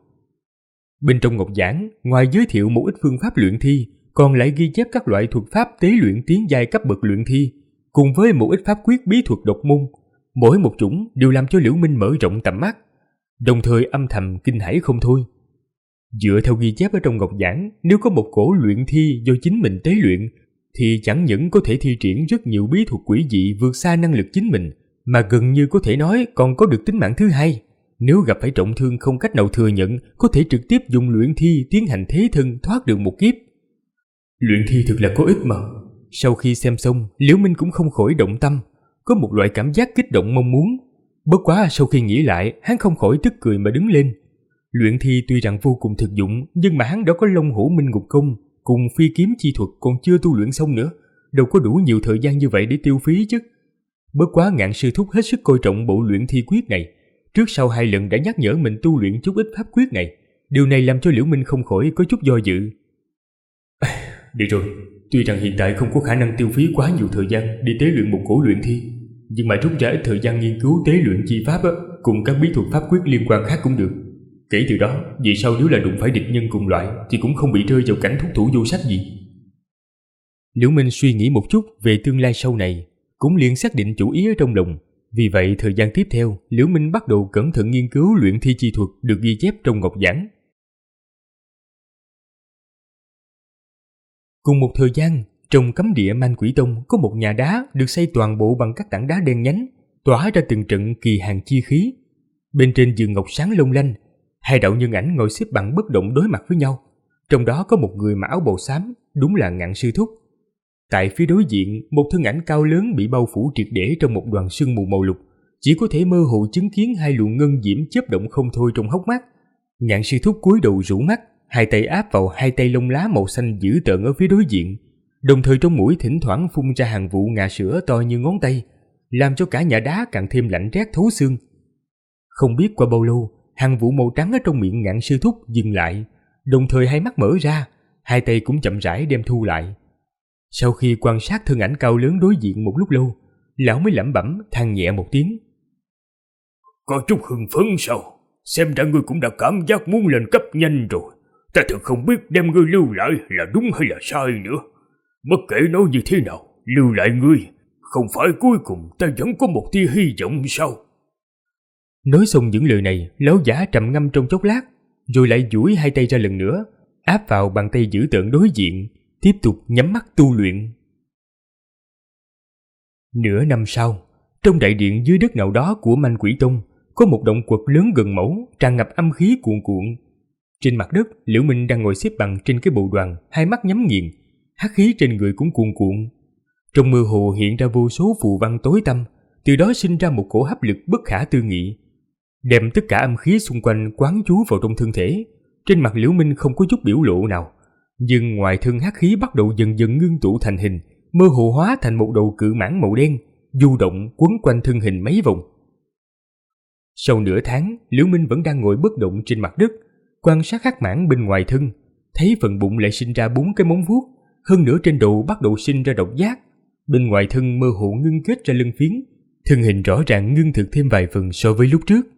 Bên trong ngọc giản, ngoài giới thiệu một ít phương pháp luyện thi, còn lại ghi chép các loại thuật pháp tế luyện tiến giai cấp bậc luyện thi, cùng với một ít pháp quyết bí thuật độc môn. Mỗi một chủng đều làm cho Liễu Minh mở rộng tầm mắt, đồng thời âm thầm kinh hãi không thôi. Dựa theo ghi chép ở trong ngọc giản, nếu có một cổ luyện thi do chính mình tế luyện, thì chẳng những có thể thi triển rất nhiều bí thuật quỷ dị vượt xa năng lực chính mình, mà gần như có thể nói còn có được tính mạng thứ hai. Nếu gặp phải trọng thương không cách nào thừa nhận, có thể trực tiếp dùng luyện thi tiến hành thế thân thoát được một kiếp. Luyện thi thực là có ích mà. Sau khi xem xong, Liễu Minh cũng không khỏi động tâm, có một loại cảm giác kích động mong muốn. Bất quá sau khi nghĩ lại, hắn không khỏi tức cười mà đứng lên. Luyện thi tuy rằng vô cùng thực dụng, nhưng mà hắn đã có Long Hổ Minh Ngục Công, cùng phi kiếm chi thuật còn chưa tu luyện xong nữa, đâu có đủ nhiều thời gian như vậy để tiêu phí chứ. Bất quá Ngạn sư thúc hết sức coi trọng bộ luyện thi quyết này, trước sau 2 lần đã nhắc nhở mình tu luyện chút ít pháp quyết này. Điều này làm cho Liễu Minh không khỏi có chút do dự. Được rồi, tuy rằng hiện tại không có khả năng tiêu phí quá nhiều thời gian đi tế luyện một cổ luyện thi, nhưng mà rút ra ít thời gian nghiên cứu tế luyện chi pháp cùng các bí thuật pháp quyết liên quan khác cũng được. Kể từ đó, vì sau nếu là đụng phải địch nhân cùng loại thì cũng không bị rơi vào cảnh thúc thủ vô sách gì. Liễu Minh suy nghĩ một chút về tương lai sau này, cũng liền xác định chủ ý ở trong lòng. Vì vậy thời gian tiếp theo, Liễu Minh bắt đầu cẩn thận nghiên cứu luyện thi chi thuật được ghi chép trong ngọc giảng. Cùng một thời gian, trong cấm địa Man Quỷ Tông có một nhà đá được xây toàn bộ bằng các tảng đá đen nhánh, tỏa ra từng trận kỳ hàn chi khí. Bên trên giường ngọc sáng long lanh, 2 đạo nhân ảnh ngồi xếp bằng bất động đối mặt với nhau. Trong đó có một người mặc áo bào xám, đúng là Ngạn sư thúc. Tại phía đối diện, một thân ảnh cao lớn bị bao phủ triệt để trong một đoàn sương mù màu lục, chỉ có thể mơ hồ chứng kiến 2 luồng ngân diễm chớp động không thôi trong hốc mắt. Ngạn sư thúc cúi đầu rũ mắt, 2 tay áp vào 2 tay lông lá màu xanh dữ tợn ở phía đối diện, đồng thời trong mũi thỉnh thoảng phun ra hàng vụ ngà sữa to như ngón tay, làm cho cả nhà đá càng thêm lạnh rét thấu xương. Không biết qua bao lâu, hàng vụ màu trắng ở trong miệng Ngạn sư thúc dừng lại, đồng thời 2 mắt mở ra, 2 tay cũng chậm rãi đem thu lại. Sau khi quan sát thân ảnh cao lớn đối diện một lúc lâu, lão mới lẩm bẩm than nhẹ một tiếng. Có chút hưng phấn sao? Xem ra ngươi cũng đã cảm giác muốn lên cấp nhanh rồi. Ta thật không biết đem ngươi lưu lại là đúng hay là sai nữa. Bất kể nói như thế nào, lưu lại ngươi, không phải cuối cùng ta vẫn có một tia hy vọng sao? Nói xong những lời này, lão giả trầm ngâm trong chốc lát, rồi lại duỗi 2 tay ra lần nữa, áp vào bàn tay dữ tợn đối diện, tiếp tục nhắm mắt tu luyện. Nửa năm sau, trong đại điện dưới đất nào đó của Man Quỷ Tông, có một động quật lớn gần mẫu, tràn ngập âm khí cuồn cuộn. Trên mặt đất, Liễu Minh đang ngồi xếp bằng trên cái bồ đoàn, 2 mắt nhắm nghiền, hắc khí trên người cũng cuồn cuộn. Trong mơ hồ hiện ra vô số phù văn tối tăm, từ đó sinh ra một cổ hấp lực bất khả tư nghị, đem tất cả âm khí xung quanh quán trú vào trong thân thể. Trên mặt Liễu Minh không có chút biểu lộ nào, nhưng ngoài thân hắc khí bắt đầu dần dần ngưng tụ thành hình, mơ hồ hóa thành một đầu cự mãng màu đen, du động quấn quanh thân hình mấy vòng. Sau nửa tháng, Liễu Minh vẫn đang ngồi bất động trên mặt đất, quan sát hắc mãng bên ngoài thân, thấy phần bụng lại sinh ra 4 cái móng vuốt, hơn nữa trên đầu bắt đầu sinh ra độc giác, bên ngoài thân mơ hồ ngưng kết ra lân phiến, thân hình rõ ràng ngưng thực thêm vài phần so với lúc trước.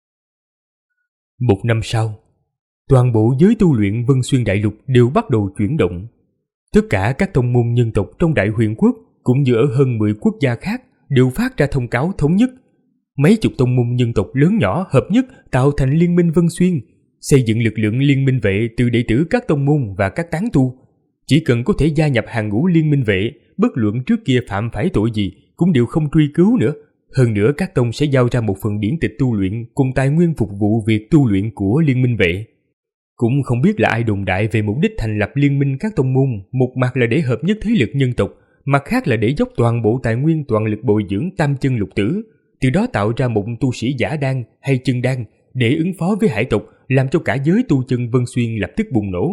1 năm sau, toàn bộ giới tu luyện Vân Xuyên Đại Lục đều bắt đầu chuyển động. Tất cả các tông môn nhân tộc trong Đại Huyền Quốc cũng như ở hơn 10 quốc gia khác đều phát ra thông cáo thống nhất. Mấy chục tông môn nhân tộc lớn nhỏ hợp nhất tạo thành Liên minh Vân Xuyên, xây dựng lực lượng liên minh vệ từ đệ tử các tông môn và các tán tu. Chỉ cần có thể gia nhập hàng ngũ liên minh vệ, bất luận trước kia phạm phải tội gì cũng đều không truy cứu nữa. Hơn nữa các tông sẽ giao ra một phần điển tịch tu luyện cùng tài nguyên phục vụ việc tu luyện của liên minh vệ. Cũng không biết là ai đồn đại về mục đích thành lập liên minh các tông môn, một mặt là để hợp nhất thế lực nhân tộc, mặt khác là để dốc toàn bộ tài nguyên toàn lực bồi dưỡng tam chân lục tử, từ đó tạo ra một tu sĩ giả đan hay chân đan để ứng phó với hải tộc, làm cho cả giới tu chân Vân Xuyên lập tức bùng nổ.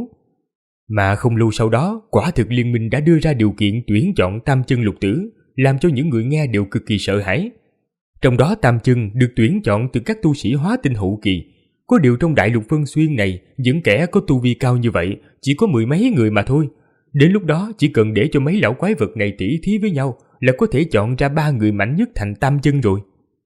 Mà không lâu sau đó, quả thực liên minh đã đưa ra điều kiện tuyển chọn tam chân lục tử, làm cho những người nghe đều cực kỳ sợ hãi. Trong đó tam chân được tuyển chọn từ các tu sĩ hóa tinh hậu kỳ. Có điều trong đại lục Vân Xuyên này, những kẻ có tu vi cao như vậy chỉ có 10 mấy người mà thôi. Đến lúc đó chỉ cần để cho mấy lão quái vật này tỉ thí với nhau là có thể chọn ra 3 người mạnh nhất thành tam chân rồi.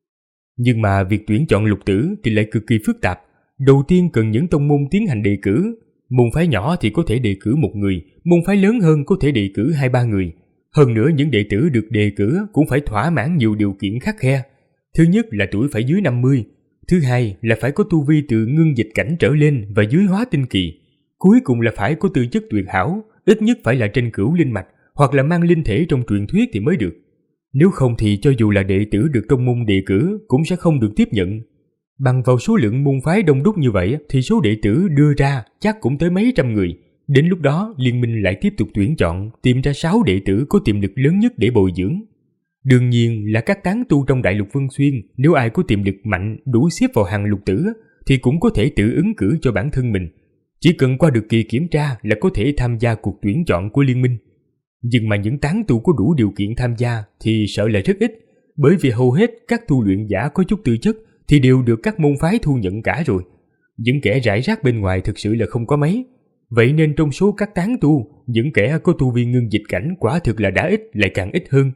Nhưng mà việc tuyển chọn lục tử thì lại cực kỳ phức tạp. Đầu tiên cần những tông môn tiến hành đề cử. Môn phái nhỏ thì có thể đề cử 1 người, môn phái lớn hơn có thể đề cử 2-3 người. Hơn nữa những đệ tử được đề cử cũng phải thỏa mãn nhiều điều kiện khắt khe. Thứ nhất là tuổi phải dưới 50. Thứ hai là phải có tu vi từ ngưng dịch cảnh trở lên và dưới hóa tinh kỳ. Cuối cùng là phải có tư chất tuyệt hảo, ít nhất phải là trên cửu linh mạch hoặc là mang linh thể trong truyền thuyết thì mới được. Nếu không thì cho dù là đệ tử được tông môn đề cử cũng sẽ không được tiếp nhận. Bằng vào số lượng môn phái đông đúc như vậy thì số đệ tử đưa ra chắc cũng tới mấy trăm người. Đến lúc đó liên minh lại tiếp tục tuyển chọn, tìm ra 6 đệ tử có tiềm lực lớn nhất để bồi dưỡng. Đương nhiên là các tán tu trong đại lục Vân Xuyên, nếu ai có tiềm lực mạnh đủ xếp vào hàng lục tử thì cũng có thể tự ứng cử cho bản thân mình. Chỉ cần qua được kỳ kiểm tra là có thể tham gia cuộc tuyển chọn của liên minh. Nhưng mà những tán tu có đủ điều kiện tham gia thì sợ là rất ít, bởi vì hầu hết các tu luyện giả có chút tư chất thì đều được các môn phái thu nhận cả rồi. Những kẻ rải rác bên ngoài thực sự là không có mấy. Vậy nên trong số các tán tu, những kẻ có tu vi ngưng dịch cảnh quả thực là đã ít lại càng ít hơn.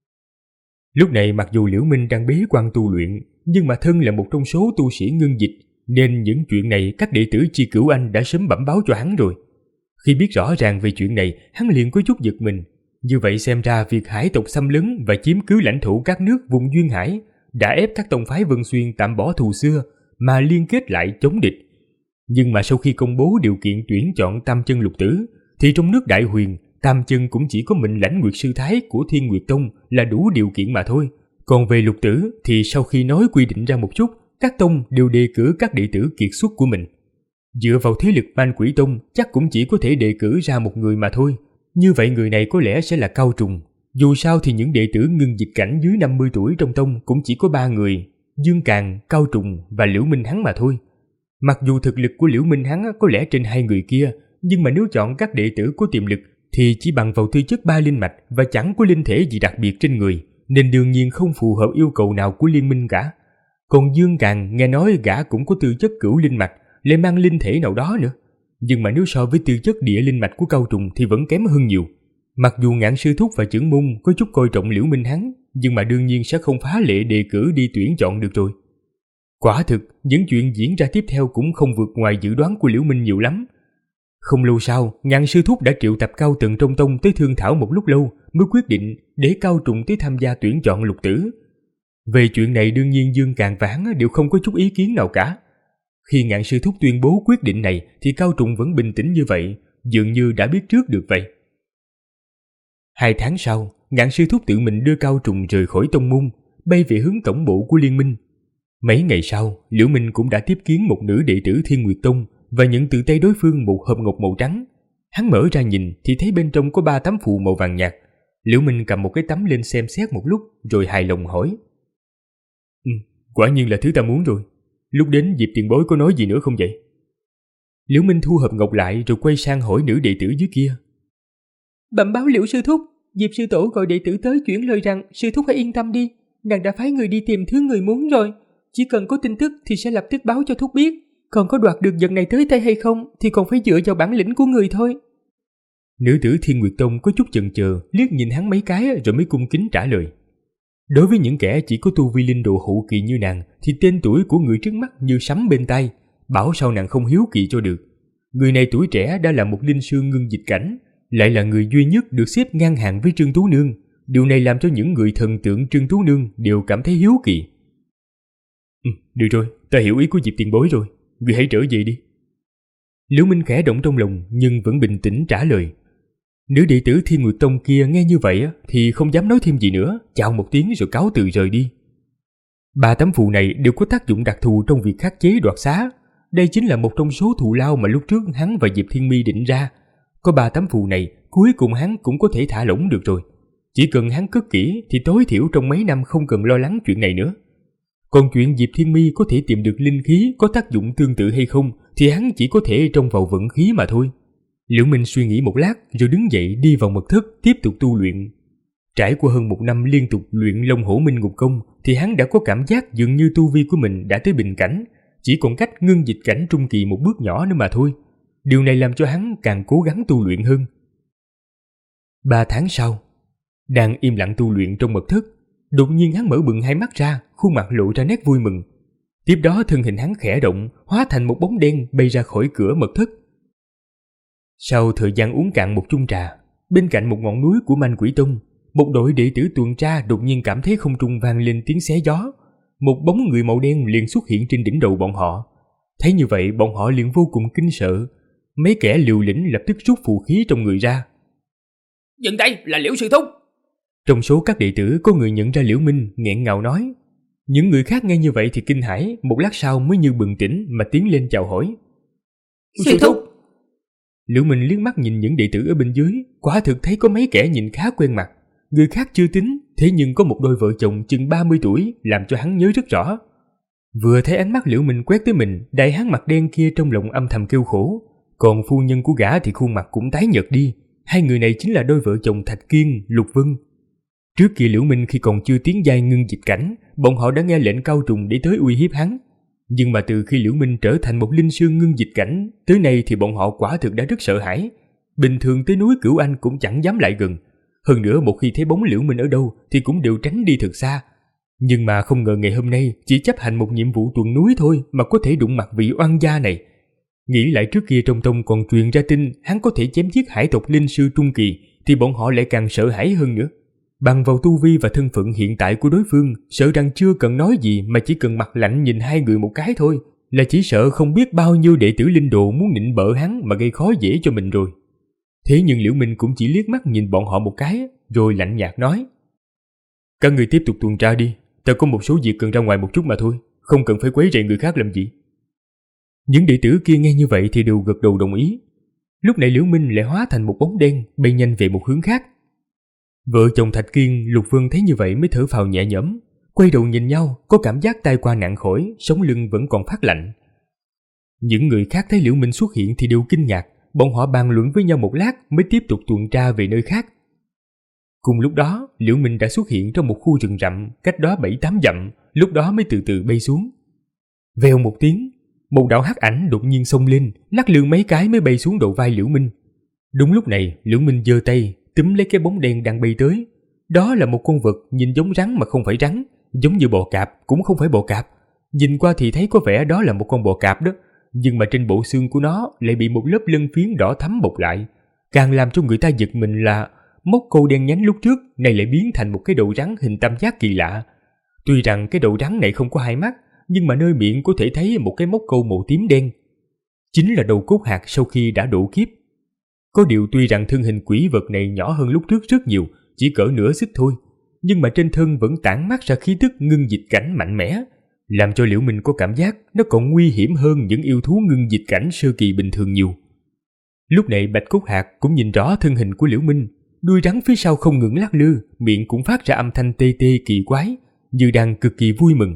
Lúc này mặc dù Liễu Minh đang bế quan tu luyện, nhưng mà thân là một trong số tu sĩ ngưng dịch, nên những chuyện này các đệ tử Chi Cửu Anh đã sớm bẩm báo cho hắn rồi. Khi biết rõ ràng về chuyện này, hắn liền có chút giật mình. Như vậy xem ra việc hải tộc xâm lấn và chiếm cứ lãnh thổ các nước vùng duyên hải đã ép các tông phái Vân Xuyên tạm bỏ thù xưa mà liên kết lại chống địch. Nhưng mà sau khi công bố điều kiện tuyển chọn Tam Chân Lục Tử, thì trong nước Đại Huyền, Tam Chân cũng chỉ có mình Lãnh Nguyệt Sư Thái của Thiên Nguyệt Tông là đủ điều kiện mà thôi. Còn về Lục Tử thì sau khi nói quy định ra một chút, các tông đều đề cử các đệ tử kiệt xuất của mình. Dựa vào thế lực Man Quỷ Tông chắc cũng chỉ có thể đề cử ra một người mà thôi. Như vậy người này có lẽ sẽ là Cao Trùng. Dù sao thì những đệ tử ngưng dịch cảnh dưới 50 tuổi trong tông cũng chỉ có 3 người, Dương Càn, Cao Trùng và Liễu Minh hắn mà thôi. Mặc dù thực lực của Liễu Minh hắn có lẽ trên 2 người kia, nhưng mà nếu chọn các đệ tử có tiềm lực thì chỉ bằng vào tư chất 3 linh mạch và chẳng có linh thể gì đặc biệt trên người, nên đương nhiên không phù hợp yêu cầu nào của liên minh cả. Còn Dương Càn nghe nói gã cũng có tư chất cửu linh mạch, lại mang linh thể nào đó nữa. Nhưng mà nếu so với tư chất địa linh mạch của Cao Trùng thì vẫn kém hơn nhiều. Mặc dù Ngạn Sư Thúc và Chưởng Môn có chút coi trọng Liễu Minh hắn, nhưng mà đương nhiên sẽ không phá lệ đề cử đi tuyển chọn được rồi. Quả thực, những chuyện diễn ra tiếp theo cũng không vượt ngoài dự đoán của Liễu Minh nhiều lắm. Không lâu sau, Ngạn Sư Thúc đã triệu tập cao tầng trong tông tới thương thảo một lúc lâu mới quyết định để Cao Trùng tới tham gia tuyển chọn Lục Tử. Về chuyện này đương nhiên Dương Càn và hắn đều không có chút ý kiến nào cả. Khi Ngạn Sư Thúc tuyên bố quyết định này thì Cao Trùng vẫn bình tĩnh như vậy, dường như đã biết trước được vậy. 2 tháng sau, Ngạn Sư Thúc tự mình đưa Cao Trùng rời khỏi tông môn, bay về hướng tổng bộ của liên minh. Mấy ngày sau, Liễu Minh cũng đã tiếp kiến một nữ đệ tử Thiên Nguyệt Tông và nhận từ tay đối phương một hộp ngọc màu trắng. Hắn mở ra nhìn thì thấy bên trong có 3 tấm phù màu vàng nhạt. Liễu Minh cầm một cái tấm lên xem xét một lúc rồi hài lòng hỏi: quả nhiên là thứ ta muốn rồi. Lúc đến Diệp tiền bối có nói gì nữa không vậy? Liễu Minh thu hộp ngọc lại rồi quay sang hỏi nữ đệ tử dưới kia: Bẩm báo Liễu sư thúc, Diệp sư tổ gọi đệ tử tới chuyển lời rằng sư thúc hãy yên tâm đi, nàng đã phái người đi tìm thứ người muốn rồi. Chỉ cần có tin tức thì sẽ lập tức báo cho thúc biết. Còn có đoạt được vật này tới tay hay không thì còn phải dựa vào bản lĩnh của người thôi. Nữ tử Thiên Nguyệt Tông có chút chần chờ, liếc nhìn hắn mấy cái rồi mới cung kính trả lời. Đối với những kẻ chỉ có tu vi linh độ hậu kỳ như nàng thì tên tuổi của người trước mắt như sấm bên tai, bảo sao nàng không hiếu kỳ cho được. Người này tuổi trẻ đã là một linh sư ngưng dịch cảnh, lại là người duy nhất được xếp ngang hàng với Trương Tú Nương. Điều này làm cho những người thần tượng Trương Tú Nương đều cảm thấy hiếu kỳ. Được rồi, ta hiểu ý của Diệp tiền bối rồi, người hãy trở về đi. Liễu Minh khẽ động trong lòng nhưng vẫn bình tĩnh trả lời. Nữ đệ tử Thiên Nguyệt Tông kia nghe như vậy thì không dám nói thêm gì nữa, chào một tiếng rồi cáo từ rời đi. 3 tấm phù này đều có tác dụng đặc thù trong việc khắc chế đoạt xá. Đây chính là một trong số thù lao mà lúc trước hắn và Diệp Thiên Mi định ra. Có 3 tấm phù này, cuối cùng hắn cũng có thể thả lỏng được rồi. Chỉ cần hắn cất kỹ thì tối thiểu trong mấy năm không cần lo lắng chuyện này nữa. Còn chuyện Diệp Thiên Mi có thể tìm được linh khí có tác dụng tương tự hay không thì hắn chỉ có thể trông vào vận khí mà thôi. Liễu Minh suy nghĩ một lát rồi đứng dậy đi vào mật thất tiếp tục tu luyện. Trải qua hơn 1 năm liên tục luyện Long Hổ Minh Ngục Công thì hắn đã có cảm giác dường như tu vi của mình đã tới bình cảnh, chỉ còn cách ngưng dịch cảnh trung kỳ một bước nhỏ nữa mà thôi. Điều này làm cho hắn càng cố gắng tu luyện hơn. 3 tháng sau, đang im lặng tu luyện trong mật thất, đột nhiên hắn mở bừng hai mắt ra, khuôn mặt lộ ra nét vui mừng. Tiếp đó thân hình hắn khẽ động, hóa thành một bóng đen bay ra khỏi cửa mật thất. Sau thời gian uống cạn một chung trà, bên cạnh một ngọn núi của Man Quỷ Tông, một đội đệ tử tuần tra đột nhiên cảm thấy không trung vang lên tiếng xé gió. Một bóng người màu đen liền xuất hiện trên đỉnh đầu bọn họ. Thấy như vậy bọn họ liền vô cùng kinh sợ. Mấy kẻ liều lĩnh lập tức rút phù khí trong người ra. Dừng tay, là Liễu sư thúc. Trong số các đệ tử có người nhận ra Liễu Minh, nghẹn ngào nói. Những người khác nghe như vậy thì kinh hãi, một lát sau mới như bừng tỉnh mà tiến lên chào hỏi. Sư thúc. Liễu Minh liếc mắt nhìn những đệ tử ở bên dưới, quả thực thấy có mấy kẻ nhìn khá quen mặt. Người khác chưa tính, thế nhưng có một đôi vợ chồng chừng 30 tuổi làm cho hắn nhớ rất rõ. Vừa thấy ánh mắt Liễu Minh quét tới mình, đại hán mặt đen kia trong lòng âm thầm kêu khổ. Còn phu nhân của gã thì khuôn mặt cũng tái nhợt đi. Hai người này chính là đôi vợ chồng Thạch Kiên, Lục Vân. Trước kia Liễu Minh khi còn chưa tiến giai ngưng dịch cảnh, bọn họ đã nghe lệnh Cao Trùng để tới uy hiếp hắn. Nhưng mà từ khi Liễu Minh trở thành một linh sư ngưng dịch cảnh, tới nay thì bọn họ quả thực đã rất sợ hãi. Bình thường tới núi Cửu Anh cũng chẳng dám lại gần. Hơn nữa một khi thấy bóng Liễu Minh ở đâu thì cũng đều tránh đi thật xa. Nhưng mà không ngờ ngày hôm nay chỉ chấp hành một nhiệm vụ tuần núi thôi mà có thể đụng mặt vị oan gia này. Nghĩ lại trước kia trong tông còn truyền ra tin hắn có thể chém giết hải tộc linh sư trung kỳ, thì bọn họ lại càng sợ hãi hơn nữa. Bằng vào tu vi và thân phận hiện tại của đối phương, sợ rằng chưa cần nói gì mà chỉ cần mặt lạnh nhìn hai người một cái thôi là chỉ sợ không biết bao nhiêu đệ tử linh đồ muốn nịnh bợ hắn mà gây khó dễ cho mình rồi. Thế nhưng Liễu Minh cũng chỉ liếc mắt nhìn bọn họ một cái rồi lạnh nhạt nói: các người tiếp tục tuần tra đi, ta có một số việc cần ra ngoài một chút mà thôi, không cần phải quấy rầy người khác làm gì. Những đệ tử kia nghe như vậy thì đều gật đầu đồng ý. Lúc này Liễu Minh lại hóa thành một bóng đen bay nhanh về một hướng khác. Vợ chồng Thạch Kiên, Lục Vân thấy như vậy mới thở phào nhẹ nhõm, quay đầu nhìn nhau, có cảm giác tai qua nạn khỏi, sống lưng vẫn còn phát lạnh. Những người khác thấy Liễu Minh xuất hiện thì đều kinh ngạc, bọn họ bàn luận với nhau một lát mới tiếp tục tuần tra về nơi khác. Cùng lúc đó, Liễu Minh đã xuất hiện trong một khu rừng rậm cách đó 7-8 dặm, lúc đó mới từ từ bay xuống. Vèo một tiếng, một đạo hắc ảnh đột nhiên xông lên, lắc lư mấy cái mới bay xuống đầu vai Liễu Minh. Đúng lúc này, Liễu Minh giơ tay túm lấy cái bóng đen đang bay tới. Đó là một con vật nhìn giống rắn mà không phải rắn, giống như bò cạp cũng không phải bò cạp. Nhìn qua thì thấy có vẻ đó là một con bò cạp đó, nhưng mà trên bộ xương của nó lại bị một lớp lân phiến đỏ thắm bọc lại. Càng làm cho người ta giật mình là móc câu đen nhánh lúc trước này lại biến thành một cái đầu rắn hình tam giác kỳ lạ. Tuy rằng cái đầu rắn này không có hai mắt, nhưng mà nơi miệng có thể thấy một cái móc câu màu tím đen. Chính là đầu cốt hạt sau khi đã độ kiếp. Có điều tuy rằng thân hình quỷ vật này nhỏ hơn lúc trước rất nhiều, chỉ cỡ nửa xích thôi, nhưng mà trên thân vẫn tản mát ra khí tức ngưng dịch cảnh mạnh mẽ, làm cho Liễu Minh có cảm giác nó còn nguy hiểm hơn những yêu thú ngưng dịch cảnh sơ kỳ bình thường nhiều. Lúc này Bạch Cốt Hạt cũng nhìn rõ thân hình của Liễu Minh, đuôi rắn phía sau không ngừng lắc lư, miệng cũng phát ra âm thanh tê tê kỳ quái, như đang cực kỳ vui mừng.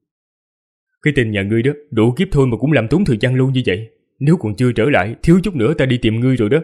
Cái tên nhà ngươi đó, độ kiếp thôi mà cũng làm tốn thời gian lâu như vậy. Nếu còn chưa trở lại, thiếu chút nữa ta đi tìm ngươi rồi đó.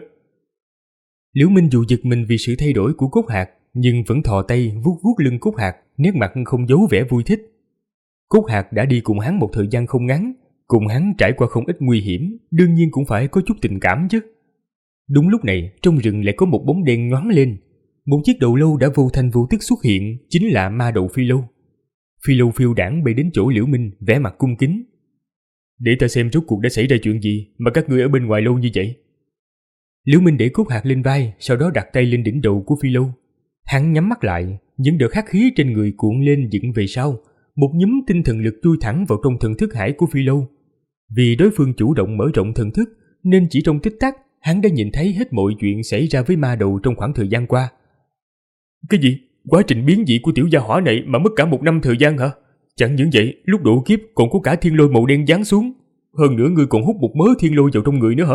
Liễu Minh dù giật mình vì sự thay đổi của Cốt Hạt, nhưng vẫn thò tay vuốt vuốt lưng Cốt Hạt, nét mặt không giấu vẻ vui thích. Cốt Hạt đã đi cùng hắn một thời gian không ngắn, cùng hắn trải qua không ít nguy hiểm, đương nhiên cũng phải có chút tình cảm chứ. Đúng lúc này, trong rừng lại có một bóng đen nhoáng lên. Một chiếc đầu lâu đã vô thanh vô tức xuất hiện, chính là ma đầu Phi Lâu. Phi Lâu phiêu đãng bay đến chỗ Liễu Minh, vẻ mặt cung kính. Để ta xem rốt cuộc đã xảy ra chuyện gì mà các ngươi ở bên ngoài lâu như vậy. Liễu Minh để Cốt Hạt lên vai, sau đó đặt tay lên đỉnh đầu của Phi Lâu. Hắn nhắm mắt lại, những đợt hắc khí trên người cuộn lên dựng về sau, một nhúm tinh thần lực chui thẳng vào trong thần thức hải của Phi Lâu. Vì đối phương chủ động mở rộng thần thức, nên chỉ trong tích tắc, hắn đã nhìn thấy hết mọi chuyện xảy ra với ma đầu trong khoảng thời gian qua. Cái gì? Quá trình biến dị của tiểu gia hỏa này mà mất cả 1 năm thời gian hả? Chẳng những vậy, lúc độ kiếp còn có cả thiên lôi màu đen giáng xuống. Hơn nữa ngươi còn hút một mớ thiên lôi vào trong người nữa hả?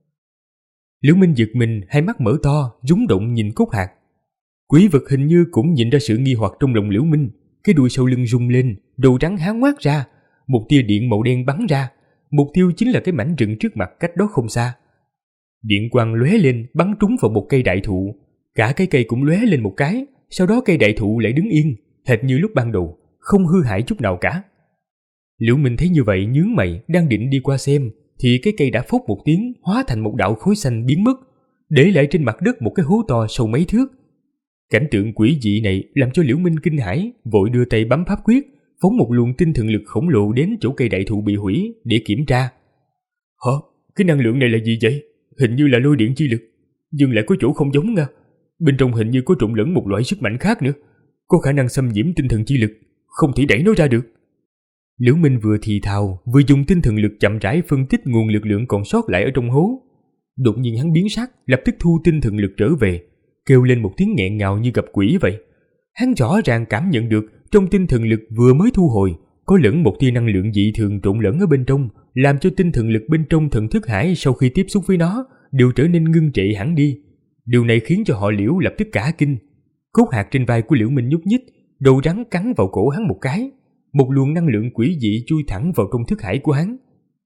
Liễu Minh giật mình, hai mắt mở to, rúng động nhìn Cốt Hạt. Quỷ vật hình như cũng nhìn ra sự nghi hoặc trong lòng Liễu Minh, cái đuôi sau lưng rung lên, đầu rắn há ngoác ra, một tia điện màu đen bắn ra, mục tiêu chính là cái mảnh rừng trước mặt cách đó không xa. Điện quang lóe lên, bắn trúng vào một cây đại thụ, cả cái cây cũng lóe lên một cái, sau đó cây đại thụ lại đứng yên, hệt như lúc ban đầu, không hư hại chút nào cả. Liễu Minh thấy như vậy nhướng mày, đang định đi qua xem, thì cái cây đã phốc một tiếng, hóa thành một đạo khói xanh biến mất, để lại trên mặt đất một cái hố to sâu mấy thước. Cảnh tượng quỷ dị này làm cho Liễu Minh kinh hãi, vội đưa tay bấm pháp quyết, phóng một luồng tinh thần lực khổng lồ đến chỗ cây đại thụ bị hủy để kiểm tra. Hả? Cái năng lượng này là gì vậy? Hình như là lôi điện chi lực, nhưng lại có chỗ không giống nha. Bên trong hình như có trộn lẫn một loại sức mạnh khác nữa, có khả năng xâm nhiễm tinh thần chi lực, không thể đẩy nó ra được. Liễu Minh vừa thì thào, vừa dùng tinh thần lực chậm rãi phân tích nguồn lực lượng còn sót lại ở trong hố. Đột nhiên hắn biến sắc, lập tức thu tinh thần lực trở về, kêu lên một tiếng nghẹn ngào như gặp quỷ vậy. Hắn rõ ràng cảm nhận được trong tinh thần lực vừa mới thu hồi có lẫn một tia năng lượng dị thường trộn lẫn ở bên trong, làm cho tinh thần lực bên trong thần thức hải sau khi tiếp xúc với nó đều trở nên ngưng trệ hẳn đi. Điều này khiến cho họ Liễu lập tức cả kinh. Cốt hạt trên vai của Liễu Minh nhúc nhích, đầu rắn cắn vào cổ hắn một cái, một luồng năng lượng quỷ dị chui thẳng vào trong thức hải của hắn.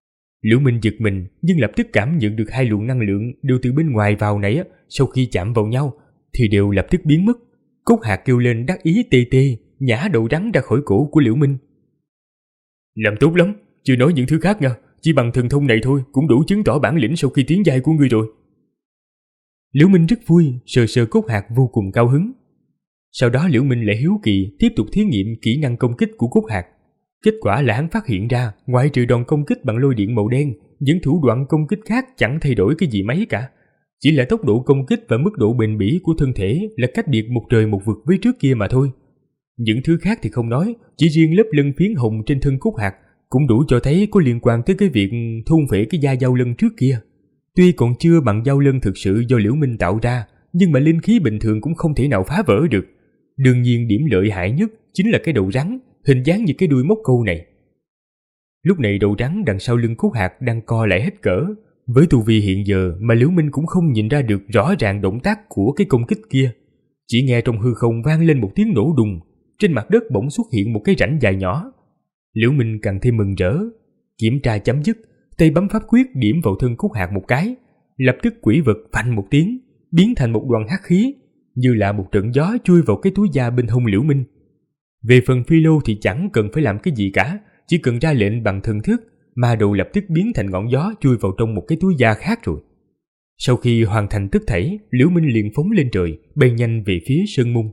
Liễu Minh giật mình, nhưng lập tức cảm nhận được hai luồng năng lượng đều từ bên ngoài vào nãy sau khi chạm vào nhau thì đều lập tức biến mất. Cốt hạt kêu lên đắc ý tê tê, nhả đầu rắn ra khỏi cổ của Liễu Minh. Làm tốt lắm, chưa nói những thứ khác nha, chỉ bằng thần thông này thôi cũng đủ chứng tỏ bản lĩnh sau khi tiến giai của ngươi rồi. Liễu Minh rất vui, sờ sờ cốt hạt vô cùng cao hứng. Sau đó Liễu Minh lại hiếu kỳ tiếp tục thí nghiệm kỹ năng công kích của cốt hạt. Kết quả là hắn phát hiện ra, ngoại trừ đòn công kích bằng lôi điện màu đen, những thủ đoạn công kích khác chẳng thay đổi cái gì mấy cả. Chỉ là tốc độ công kích và mức độ bền bỉ của thân thể là cách biệt một trời một vực với trước kia mà thôi. Những thứ khác thì không nói, chỉ riêng lớp lân phiến hồng trên thân cốt hạt cũng đủ cho thấy có liên quan tới cái việc thôn phệ cái da dao lân trước kia. Tuy còn chưa bằng dao lân thực sự do Liễu Minh tạo ra, nhưng mà linh khí bình thường cũng không thể nào phá vỡ được. Đương nhiên điểm lợi hại nhất chính là cái đầu rắn, hình dáng như cái đuôi móc câu này. Lúc này đầu rắn đằng sau lưng cốt hạt đang co lại hết cỡ. Với tu vi hiện giờ mà Liễu Minh cũng không nhìn ra được rõ ràng động tác của cái công kích kia. Chỉ nghe trong hư không vang lên một tiếng nổ đùng, trên mặt đất bỗng xuất hiện một cái rãnh dài nhỏ. Liễu Minh càng thêm mừng rỡ. Kiểm tra chấm dứt, tay bấm pháp quyết điểm vào thân cốt hạt một cái, lập tức quỷ vật phanh một tiếng, biến thành một đoàn hắc khí, như là một trận gió chui vào cái túi da bên hông Liễu Minh. Về phần phi lô thì chẳng cần phải làm cái gì cả, chỉ cần ra lệnh bằng thần thức, ma đầu lập tức biến thành ngọn gió chui vào trong một cái túi da khác rồi. Sau khi hoàn thành tất thảy, Liễu Minh liền phóng lên trời, bay nhanh về phía Sơn Môn.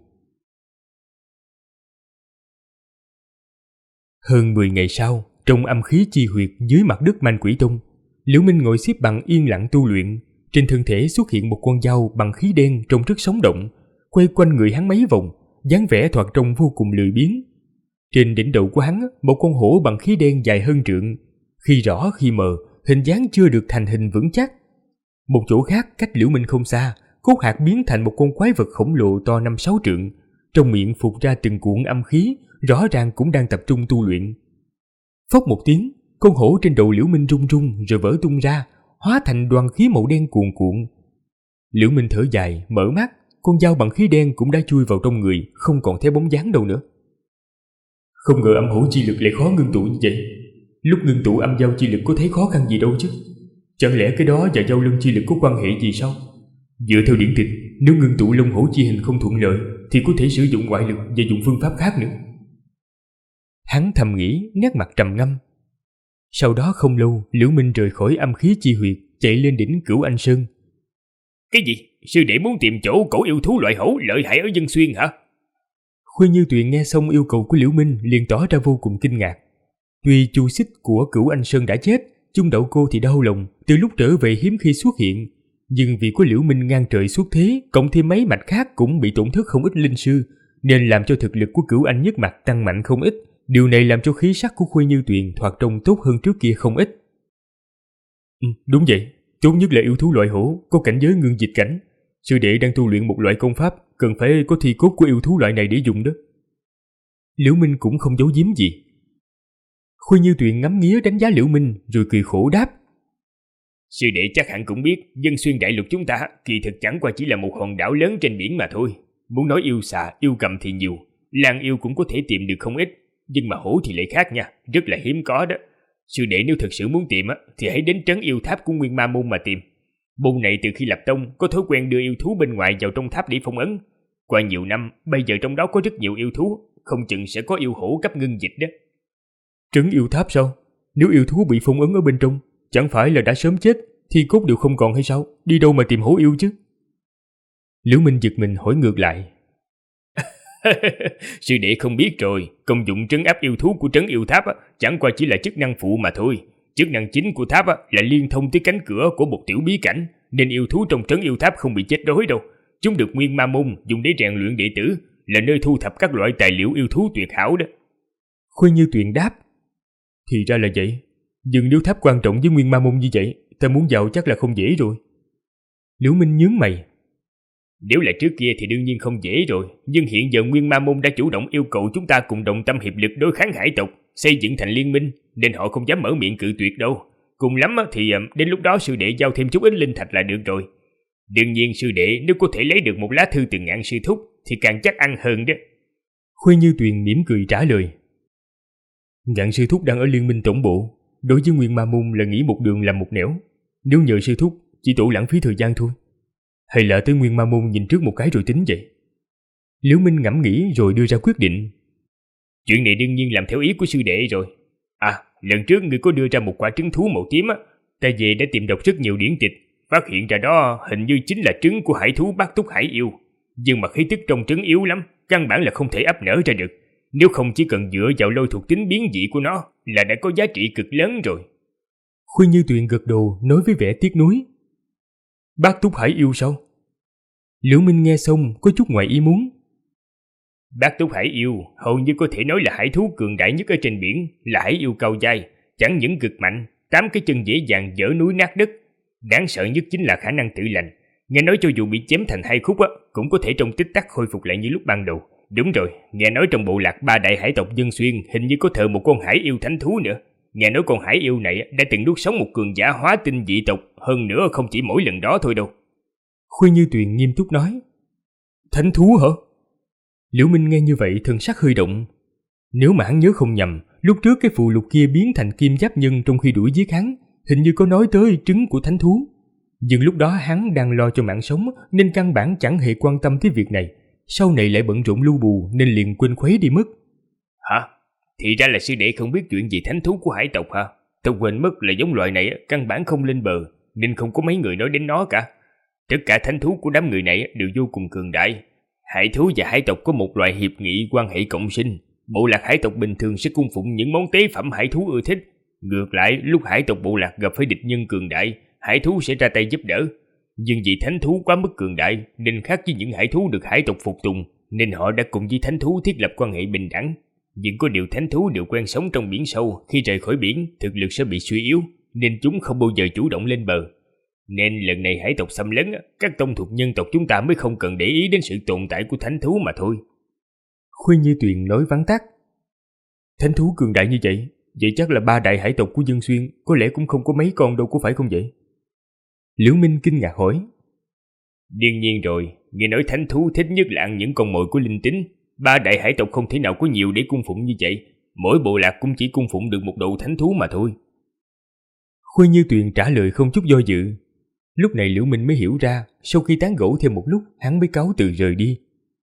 Hơn 10 ngày sau, trong âm khí chi huyệt dưới mặt đất Man Quỷ Tông, Liễu Minh ngồi xếp bằng yên lặng tu luyện. Trên thân thể xuất hiện một con dao bằng khí đen trông rất sống động, quay quanh người hắn mấy vòng, dáng vẻ thoạt trông vô cùng lười biếng. Trên đỉnh đầu của hắn, một con hổ bằng khí đen dài hơn trượng, khi rõ khi mờ, hình dáng chưa được thành hình vững chắc. Một chỗ khác cách Liễu Minh không xa, cốt hạt biến thành một con quái vật khổng lồ to 5-6 trượng, trong miệng phụt ra từng cuộn âm khí, rõ ràng cũng đang tập trung tu luyện. Phốc một tiếng, con hổ trên đầu Liễu Minh rung rung rồi vỡ tung ra, hóa thành đoàn khí màu đen cuồn cuộn. Liễu Minh thở dài, mở mắt, con dao bằng khí đen cũng đã chui vào trong người, không còn thấy bóng dáng đâu nữa. Không ngờ âm hổ chi lực lại khó ngưng tụ như vậy. Lúc ngưng tụ âm dao chi lực có thấy khó khăn gì đâu chứ. Chẳng lẽ cái đó và dao lân chi lực có quan hệ gì sao? Dựa theo điển tịch, nếu ngưng tụ long hổ chi hình không thuận lợi thì có thể sử dụng ngoại lực và dùng phương pháp khác nữa. Hắn thầm nghĩ, nét mặt trầm ngâm. Sau đó không lâu, Liễu Minh rời khỏi âm khí chi huyệt, chạy lên đỉnh Cửu Anh Sơn. Cái gì? Sư đệ muốn tìm chỗ cổ yêu thú loại hổ lợi hại ở Dân Xuyên hả? Khuê Như Tuyền nghe xong yêu cầu của Liễu Minh liền tỏ ra vô cùng kinh ngạc. Tuy Chu Xích của Cửu Anh Sơn đã chết, Chung Đậu Cô thì đau lòng, từ lúc trở về hiếm khi xuất hiện. Nhưng vì có Liễu Minh ngang trời xuất thế, cộng thêm mấy mạch khác cũng bị tổn thất không ít linh sư, nên làm cho thực lực của Cửu Anh nhất mạch tăng mạnh không ít. Điều này làm cho khí sắc của Khuê Như Tuyền thoạt trông tốt hơn trước kia không ít. Đúng vậy, tốt nhất là yêu thú loại hổ, có cảnh giới ngưng dịch cảnh. Sư đệ đang tu luyện một loại công pháp, cần phải có thi cốt của yêu thú loại này để dùng đó. Liễu Minh cũng không giấu giếm gì. Khuê Như Tuyền ngắm nghía đánh giá Liễu Minh rồi cười khổ đáp. Sư đệ chắc hẳn cũng biết, Dân Xuyên đại lục chúng ta kỳ thực chẳng qua chỉ là một hòn đảo lớn trên biển mà thôi. Muốn nói yêu xà, yêu cầm thì nhiều, lang yêu cũng có thể tìm được không ít, nhưng mà hổ thì lại khác nha, rất là hiếm có đó. Sư đệ nếu thực sự muốn tìm thì hãy đến trấn yêu tháp của Nguyên Ma Môn mà tìm. Môn này từ khi lập tông có thói quen đưa yêu thú bên ngoài vào trong tháp để phong ấn. Qua nhiều năm, bây giờ trong đó có rất nhiều yêu thú, không chừng sẽ có yêu hổ cấp ngưng dịch đó. Trấn yêu tháp sao? Nếu yêu thú bị phong ấn ở bên trong, chẳng phải là đã sớm chết, thì cốt đều không còn hay sao? Đi đâu mà tìm hổ yêu chứ? Liễu Minh giật mình hỏi ngược lại. Sư đệ không biết rồi, công dụng trấn áp yêu thú của trấn yêu tháp chẳng qua chỉ là chức năng phụ mà thôi. Chức năng chính của tháp là liên thông tới cánh cửa của một tiểu bí cảnh, nên yêu thú trong trấn yêu tháp không bị chết đói đâu. Chúng được Nguyên Ma Môn dùng để rèn luyện đệ tử, là nơi thu thập các loại tài liệu yêu thú tuyệt hảo đó. Khuê Như Tuyền đáp. Thì ra là vậy, nhưng nếu tháp quan trọng với Nguyên Ma Môn như vậy, ta muốn vào chắc là không dễ rồi. Liễu Minh nhướng mày. Nếu là trước kia thì đương nhiên không dễ rồi, nhưng hiện giờ Nguyên Ma Môn đã chủ động yêu cầu chúng ta cùng đồng tâm hiệp lực đối kháng hải tộc, xây dựng thành liên minh, nên họ không dám mở miệng cự tuyệt đâu. Cùng lắm thì đến lúc đó sư đệ giao thêm chút ít linh thạch là được rồi. Đương nhiên sư đệ nếu có thể lấy được một lá thư từ Ngạn sư thúc thì càng chắc ăn hơn đó. Khuê Như Tuyền mỉm cười trả lời. Ngạn sư thúc đang ở liên minh tổng bộ, đối với Nguyên Ma Môn là nghĩ một đường làm một nẻo. Nếu nhờ sư thúc, chỉ tổ lãng phí thời gian thôi. Hay là tới Nguyên Ma Môn nhìn trước một cái rồi tính vậy? Liễu Minh ngẫm nghĩ rồi đưa ra quyết định. Chuyện này đương nhiên làm theo ý của sư đệ rồi. À, lần trước ngươi có đưa ra một quả trứng thú màu tím á, ta về đã tìm đọc rất nhiều điển tịch, phát hiện ra đó hình như chính là trứng của hải thú Bát Túc Hải Yêu. Nhưng mà khí tức trong trứng yếu lắm, căn bản là không thể ấp nở ra được. Nếu không chỉ cần dựa vào lôi thuộc tính biến dị của nó là đã có giá trị cực lớn rồi. Khuyên Như Tuyền gật đầu nói với vẻ tiếc nuối. Bát Túc Hải Yêu sao? Liễu Minh nghe xong có chút ngoài ý muốn. Bát Túc Hải Yêu hầu như có thể nói là hải thú cường đại nhất ở trên biển, là hải yêu cao dai, chẳng những cực mạnh, 8 cái chân dễ dàng dỡ núi nát đất. Đáng sợ nhất chính là khả năng tự lành. Nghe nói cho dù bị chém thành 2 khúc á, cũng có thể trong tích tắc khôi phục lại như lúc ban đầu. Đúng rồi, nghe nói trong bộ lạc 3 đại hải tộc Dân Xuyên hình như có thờ một con hải yêu thánh thú nữa. Nghe nói con hải yêu này đã từng nuốt sống một cường giả hóa tinh dị tộc, hơn nữa không chỉ mỗi lần đó thôi đâu. Khuyên Như Tuyền nghiêm túc nói. Thánh thú hả? Liễu Minh nghe như vậy thần sắc hơi động. Nếu mà hắn nhớ không nhầm, lúc trước cái phù lục kia biến thành kim giáp nhân trong khi đuổi giết hắn, hình như có nói tới trứng của thánh thú. Nhưng lúc đó hắn đang lo cho mạng sống nên căn bản chẳng hề quan tâm tới việc này. Sau này lại bận rộn lưu bù nên liền quên khuấy đi mất. Hả? Thì ra là sư đệ không biết chuyện gì thánh thú của hải tộc hả? Tôi quên mất là giống loại này căn bản không lên bờ, nên không có mấy người nói đến nó cả. Tất cả thánh thú của đám người này đều vô cùng cường đại. Hải thú và hải tộc có một loại hiệp nghị quan hệ cộng sinh. Bộ lạc hải tộc bình thường sẽ cung phụng những món tế phẩm hải thú ưa thích. Ngược lại, lúc hải tộc bộ lạc gặp phải địch nhân cường đại, hải thú sẽ ra tay giúp đỡ. Nhưng vì thánh thú quá mức cường đại nên khác với những hải thú được hải tộc phục tùng, nên họ đã cùng với thánh thú thiết lập quan hệ bình đẳng. Nhưng có điều thánh thú đều quen sống trong biển sâu, khi rời khỏi biển, thực lực sẽ bị suy yếu, nên chúng không bao giờ chủ động lên bờ. Nên lần này hải tộc xâm lấn, các tông thuộc nhân tộc chúng ta mới không cần để ý đến sự tồn tại của thánh thú mà thôi. Khuyên Như Tuyền nói vắn tắt. Thánh thú cường đại như vậy chắc là 3 đại hải tộc của Dân Xuyên có lẽ cũng không có mấy con đâu, có phải không vậy? Liễu Minh kinh ngạc hỏi. Đương nhiên rồi, nghe nói thánh thú thích nhất là ăn những con mồi của linh tính. 3 đại hải tộc không thể nào có nhiều để cung phụng như vậy. Mỗi bộ lạc cũng chỉ cung phụng được một đầu thánh thú mà thôi. Khuyên Như Tuyền trả lời không chút do dự. Lúc này Liễu Minh mới hiểu ra, sau khi tán gẫu thêm một lúc, hắn mới cáo từ rời đi.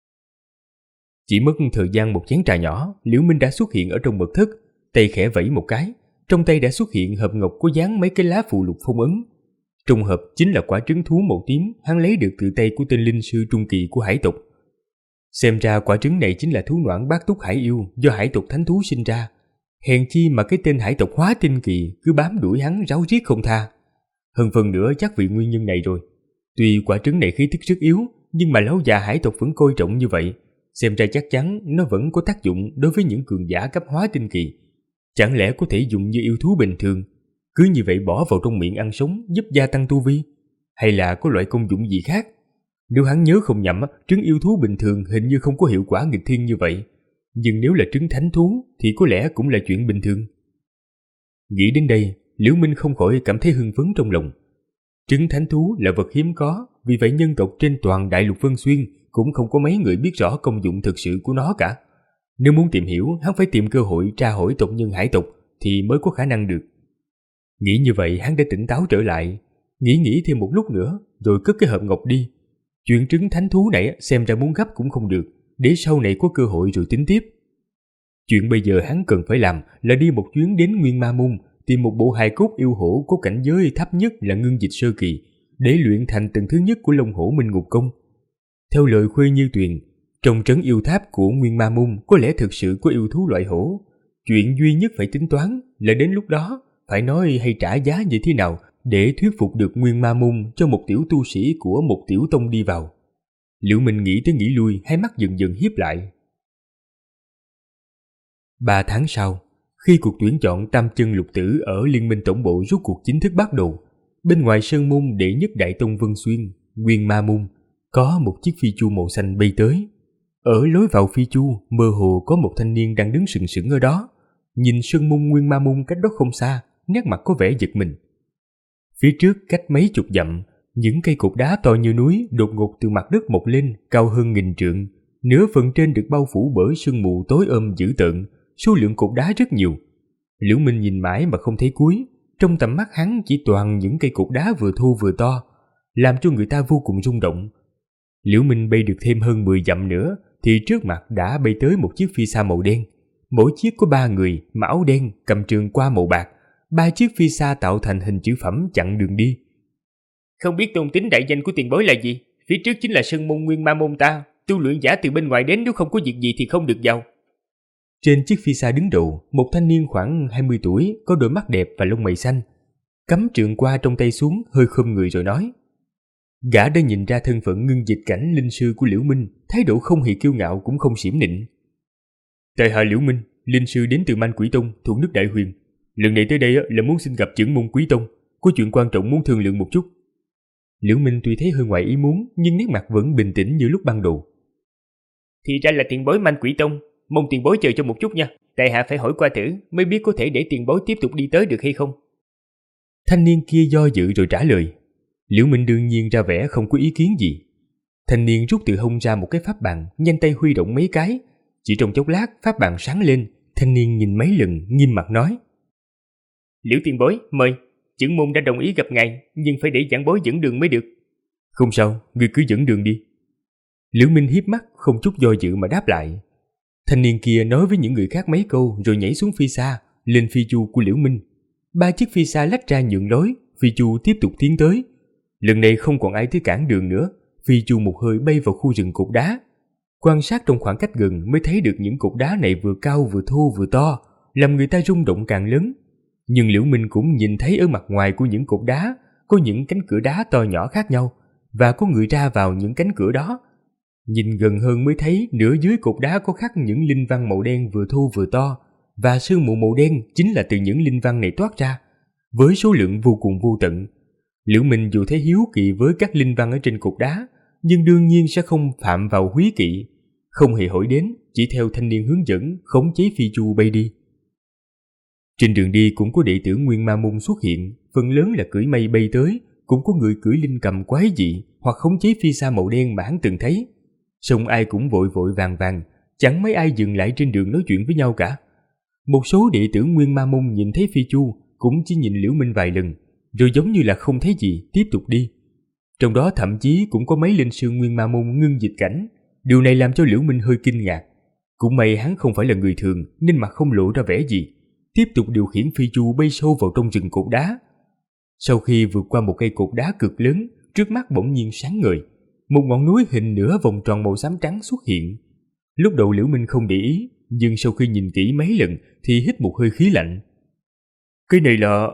Chỉ mất thời gian một chén trà nhỏ, Liễu Minh đã xuất hiện ở trong mật thất, tay khẽ vẫy một cái, trong tay đã xuất hiện hộp ngọc có dán mấy cái lá phù lục phong ấn. Trong hộp chính là quả trứng thú màu tím hắn lấy được từ tay của tên linh sư trung kỳ của hải tộc. Xem ra quả trứng này chính là thú noãn Bát Túc Hải Yêu do hải tộc thánh thú sinh ra. Hèn chi mà cái tên hải tộc hóa tinh kỳ cứ bám đuổi hắn ráo riết không tha. Hơn phần nữa chắc vì nguyên nhân này rồi. Tuy quả trứng này khí tức rất yếu, nhưng mà lão già hải tộc vẫn coi trọng như vậy. Xem ra chắc chắn nó vẫn có tác dụng đối với những cường giả cấp hóa tinh kỳ. Chẳng lẽ có thể dùng như yêu thú bình thường, cứ như vậy bỏ vào trong miệng ăn sống giúp gia tăng tu vi? Hay là có loại công dụng gì khác? Nếu hắn nhớ không nhầm, trứng yêu thú bình thường hình như không có hiệu quả nghịch thiên như vậy. Nhưng nếu là trứng thánh thú thì có lẽ cũng là chuyện bình thường. Nghĩ đến đây, Liễu Minh không khỏi cảm thấy hưng phấn trong lòng. Trứng thánh thú là vật hiếm có, vì vậy nhân tộc trên toàn đại lục Vân Xuyên cũng không có mấy người biết rõ công dụng thực sự của nó cả. Nếu muốn tìm hiểu, hắn phải tìm cơ hội tra hỏi tộc nhân hải tộc thì mới có khả năng được. Nghĩ như vậy hắn đã tỉnh táo trở lại, nghĩ thêm một lúc nữa rồi cất cái hộp ngọc đi. Chuyện trứng thánh thú này xem ra muốn gấp cũng không được, để sau này có cơ hội rồi tính tiếp. Chuyện bây giờ hắn cần phải làm là đi một chuyến đến Nguyên Ma Môn, tìm một bộ hài cốt yêu hổ có cảnh giới thấp nhất là ngưng dịch sơ kỳ, để luyện thành tầng thứ nhất của Long Hổ Minh Ngục Công. Theo lời Khuê Như Tuyền, trong trấn yêu tháp của Nguyên Ma Môn có lẽ thực sự có yêu thú loại hổ. Chuyện duy nhất phải tính toán là đến lúc đó phải nói hay trả giá như thế nào để thuyết phục được Nguyên Ma Môn cho một tiểu tu sĩ của một tiểu tông đi vào. Liễu Minh nghĩ tới nghĩ lui, hai mắt dần dần híp lại. 3 tháng sau, khi cuộc tuyển chọn tam chân lục tử ở Liên minh tổng bộ rốt cuộc chính thức bắt đầu, bên ngoài sơn môn đệ nhất đại tông Vân Xuyên, Nguyên Ma Môn, có một chiếc phi chu màu xanh bay tới. Ở lối vào phi chu, mơ hồ có một thanh niên đang đứng sừng sững ở đó. Nhìn sơn môn Nguyên Ma Môn cách đó không xa, nét mặt có vẻ giật mình. Phía trước cách mấy chục dặm, những cây cột đá to như núi đột ngột từ mặt đất mọc lên, cao hơn 1000 trượng. Nửa phần trên được bao phủ bởi sương mù tối om dữ tợn, số lượng cột đá rất nhiều. Liễu Minh nhìn mãi mà không thấy cuối, trong tầm mắt hắn chỉ toàn những cây cục đá vừa thô vừa to, làm cho người ta vô cùng rung động. Liễu Minh bay được thêm hơn 10 dặm nữa thì trước mặt đã bay tới một chiếc phi xa màu đen. Mỗi chiếc có 3 người, mặc áo đen, cầm trường qua màu bạc. 3 chiếc phi xa tạo thành hình chữ phẩm chặn đường đi. Không biết tôn tính đại danh của tiền bối là gì? Phía trước chính là Sơn Môn Nguyên Ma Môn ta. Tu luyện giả từ bên ngoài đến, nếu không có việc gì thì không được vào. Trên chiếc phi xa đứng đầu, một thanh niên khoảng 20 tuổi, có đôi mắt đẹp và lông mày xanh. Cắm trường qua trong tay xuống, hơi khom người rồi nói. Gã đã nhìn ra thân phận Ngưng Dịch Cảnh linh sư của Liễu Minh, thái độ không hề kiêu ngạo cũng không xiểm nịnh. Tại hạ Liễu Minh, linh sư đến từ Man Quỷ Tông, thuộc nước Đại Huyền. Lần này tới đây là muốn xin gặp trưởng môn Quý Tông, có chuyện quan trọng muốn thương lượng một chút. Liễu Minh tuy thấy hơi ngoài ý muốn, nhưng nét mặt vẫn bình tĩnh như lúc ban đầu. Thì ra là tiền bối Man Quỷ Tông, mong tiền bối chờ cho một chút nha. Tại hạ phải hỏi qua thử, mới biết có thể để tiền bối tiếp tục đi tới được hay không. Thanh niên kia do dự rồi trả lời. Liễu Minh đương nhiên ra vẻ không có ý kiến gì. Thanh niên rút từ hông ra một cái pháp bàn, nhanh tay huy động mấy cái. Chỉ trong chốc lát, pháp bàn sáng lên. Thanh niên nhìn mấy lần, nghiêm mặt nói. Liễu tiền bối, mời. Trưởng môn đã đồng ý gặp ngài, nhưng phải để giảng bối dẫn đường mới được. Không sao, ngươi cứ dẫn đường đi. Liễu Minh hiếp mắt, không chút do dự mà đáp lại. Thanh niên kia nói với những người khác mấy câu rồi nhảy xuống phi xa, lên phi chu của Liễu Minh. 3 chiếc phi xa lách ra nhượng lối, phi chu tiếp tục tiến tới. Lần này không còn ai tới cản đường nữa, phi chu một hơi bay vào khu rừng cột đá. Quan sát trong khoảng cách gần mới thấy được những cột đá này vừa cao vừa thô vừa to, làm người ta rung động càng lớn. Nhưng Liễu Minh cũng nhìn thấy ở mặt ngoài của những cột đá có những cánh cửa đá to nhỏ khác nhau, và có người ra vào những cánh cửa đó. Nhìn gần hơn mới thấy nửa dưới cột đá có khắc những linh văn màu đen vừa thô vừa to, và sương mù màu đen chính là từ những linh văn này toát ra, với số lượng vô cùng vô tận. Liễu Minh dù thấy hiếu kỳ với các linh văn ở trên cột đá, nhưng đương nhiên sẽ không phạm vào húy kỵ, không hề hỏi đến, chỉ theo thanh niên hướng dẫn khống chế phi chu bay đi. Trên đường đi cũng có đệ tử Nguyên Ma Môn xuất hiện, phần lớn là cưỡi mây bay tới, cũng có người cưỡi linh cầm quái dị hoặc khống chế phi xa màu đen mà hắn từng thấy. Song ai cũng vội vội vàng vàng, chẳng mấy ai dừng lại trên đường nói chuyện với nhau cả. Một số đệ tử Nguyên Ma Môn nhìn thấy phi chu cũng chỉ nhìn Liễu Minh vài lần, rồi giống như là không thấy gì tiếp tục đi. Trong đó thậm chí cũng có mấy linh sư Nguyên Ma Môn Ngưng Dịch Cảnh. Điều này làm cho Liễu Minh hơi kinh ngạc. Cũng may hắn không phải là người thường nên mặt không lộ ra vẻ gì, tiếp tục điều khiển phi chu bay sâu vào trong rừng cột đá. Sau khi vượt qua một cây cột đá cực lớn, trước mắt bỗng nhiên sáng ngời, một ngọn núi hình nửa vòng tròn màu xám trắng xuất hiện. Lúc đầu Liễu Minh không để ý, nhưng sau khi nhìn kỹ mấy lần thì hít một hơi khí lạnh. Cái này là...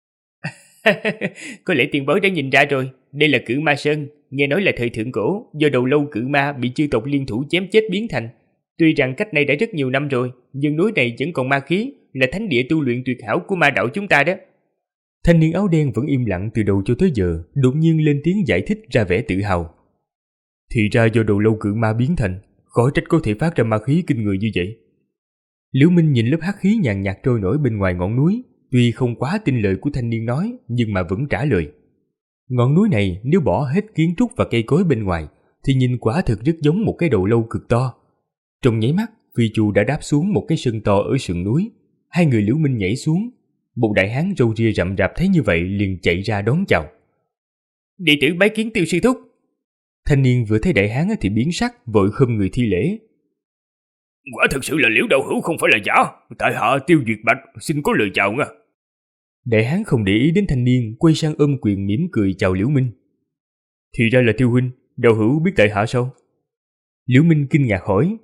Có lẽ tiền bối đã nhìn ra rồi. Đây là Cự Ma Sơn, nghe nói là thời thượng cổ, do đầu lâu cự ma bị chư tộc liên thủ chém chết biến thành. Tuy rằng cách này đã rất nhiều năm rồi, nhưng núi này vẫn còn ma khí, là thánh địa tu luyện tuyệt hảo của ma đạo chúng ta đó. Thanh niên áo đen vẫn im lặng từ đầu cho tới giờ, đột nhiên lên tiếng giải thích ra vẻ tự hào. Thì ra do đầu lâu cự ma biến thành, khỏi trách có thể phát ra ma khí kinh người như vậy. Liễu Minh nhìn lớp hắc khí nhàn nhạt trôi nổi bên ngoài ngọn núi, tuy không quá tin lời của thanh niên nói, nhưng mà vẫn trả lời. Ngọn núi này nếu bỏ hết kiến trúc và cây cối bên ngoài, thì nhìn quả thực rất giống một cái đầu lâu cực to. Trong nháy mắt, phi chu đã đáp xuống một cái sân to ở sườn núi. Hai người Liễu Minh nhảy xuống. Một đại hán râu ria rậm rạp thấy như vậy liền chạy ra đón chào. Đệ tử bái kiến Tiêu sư thúc. Thanh niên vừa thấy đại hán thì biến sắc, vội khom người thi lễ. Quả thực sự là Liễu đạo hữu không phải là giả. Tại hạ Tiêu Duyệt Bạch xin có lời chào nha. Đại hán không để ý đến thanh niên, quay sang ôm quyền mỉm cười chào Liễu Minh. Thì ra là Tiêu huynh, đạo hữu biết tại hạ sao? Liễu Minh kinh ngạc hỏi.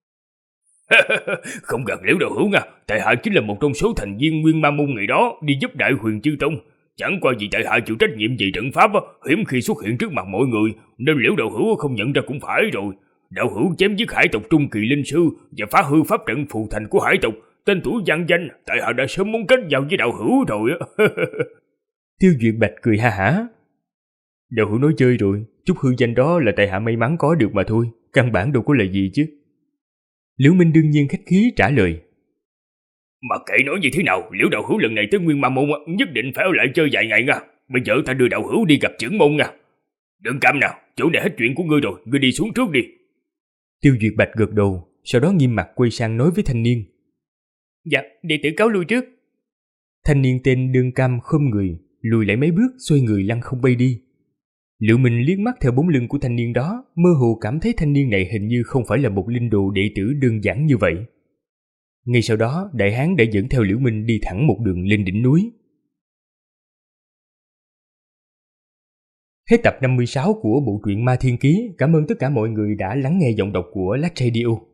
Không gạt Liễu đạo hữu nha, tại hạ chính là một trong số thành viên Nguyên Ma Môn ngày đó đi giúp Đại Huyền Chư Tông. Chẳng qua vì tại hạ chịu trách nhiệm về trận pháp, hiếm khi xuất hiện trước mặt mọi người, nên Liễu đạo hữu không nhận ra cũng phải rồi. Đạo hữu chém giết hải tộc trung kỳ linh sư và phá hư pháp trận phù thành của hải tộc, tên tuổi vang danh, tại hạ đã sớm muốn kết giao với đạo hữu rồi. Tiêu Duyệt Bạch cười ha hả. Đạo hữu nói chơi rồi, chút hư danh đó là tại hạ may mắn có được mà thôi, căn bản đâu có là gì chứ. Liễu Minh đương nhiên khách khí trả lời. Mà kệ nói như thế nào, Liễu đạo hữu lần này tới Nguyên Ma Môn nhất định phải ở lại chơi vài ngày nha. Bây giờ ta đưa đạo hữu đi gặp trưởng môn nha. Đừng cam nào, chỗ này hết chuyện của ngươi rồi, ngươi đi xuống trước đi. Tiêu Duyệt Bạch gật đầu, sau đó nghiêm mặt quay sang nói với thanh niên. Dạ, đệ tử cáo lui trước. Thanh niên tên Đương Cam khom người, lùi lại mấy bước, xoay người lăn không bay đi. Liễu Minh liếc mắt theo bóng lưng của thanh niên đó, mơ hồ cảm thấy thanh niên này hình như không phải là một linh đồ đệ tử đơn giản như vậy. Ngay sau đó, đại hán đã dẫn theo Liễu Minh đi thẳng một đường lên đỉnh núi. Hết tập 56 của bộ truyện Ma Thiên Ký. Cảm ơn tất cả mọi người đã lắng nghe giọng đọc của Lách Radio.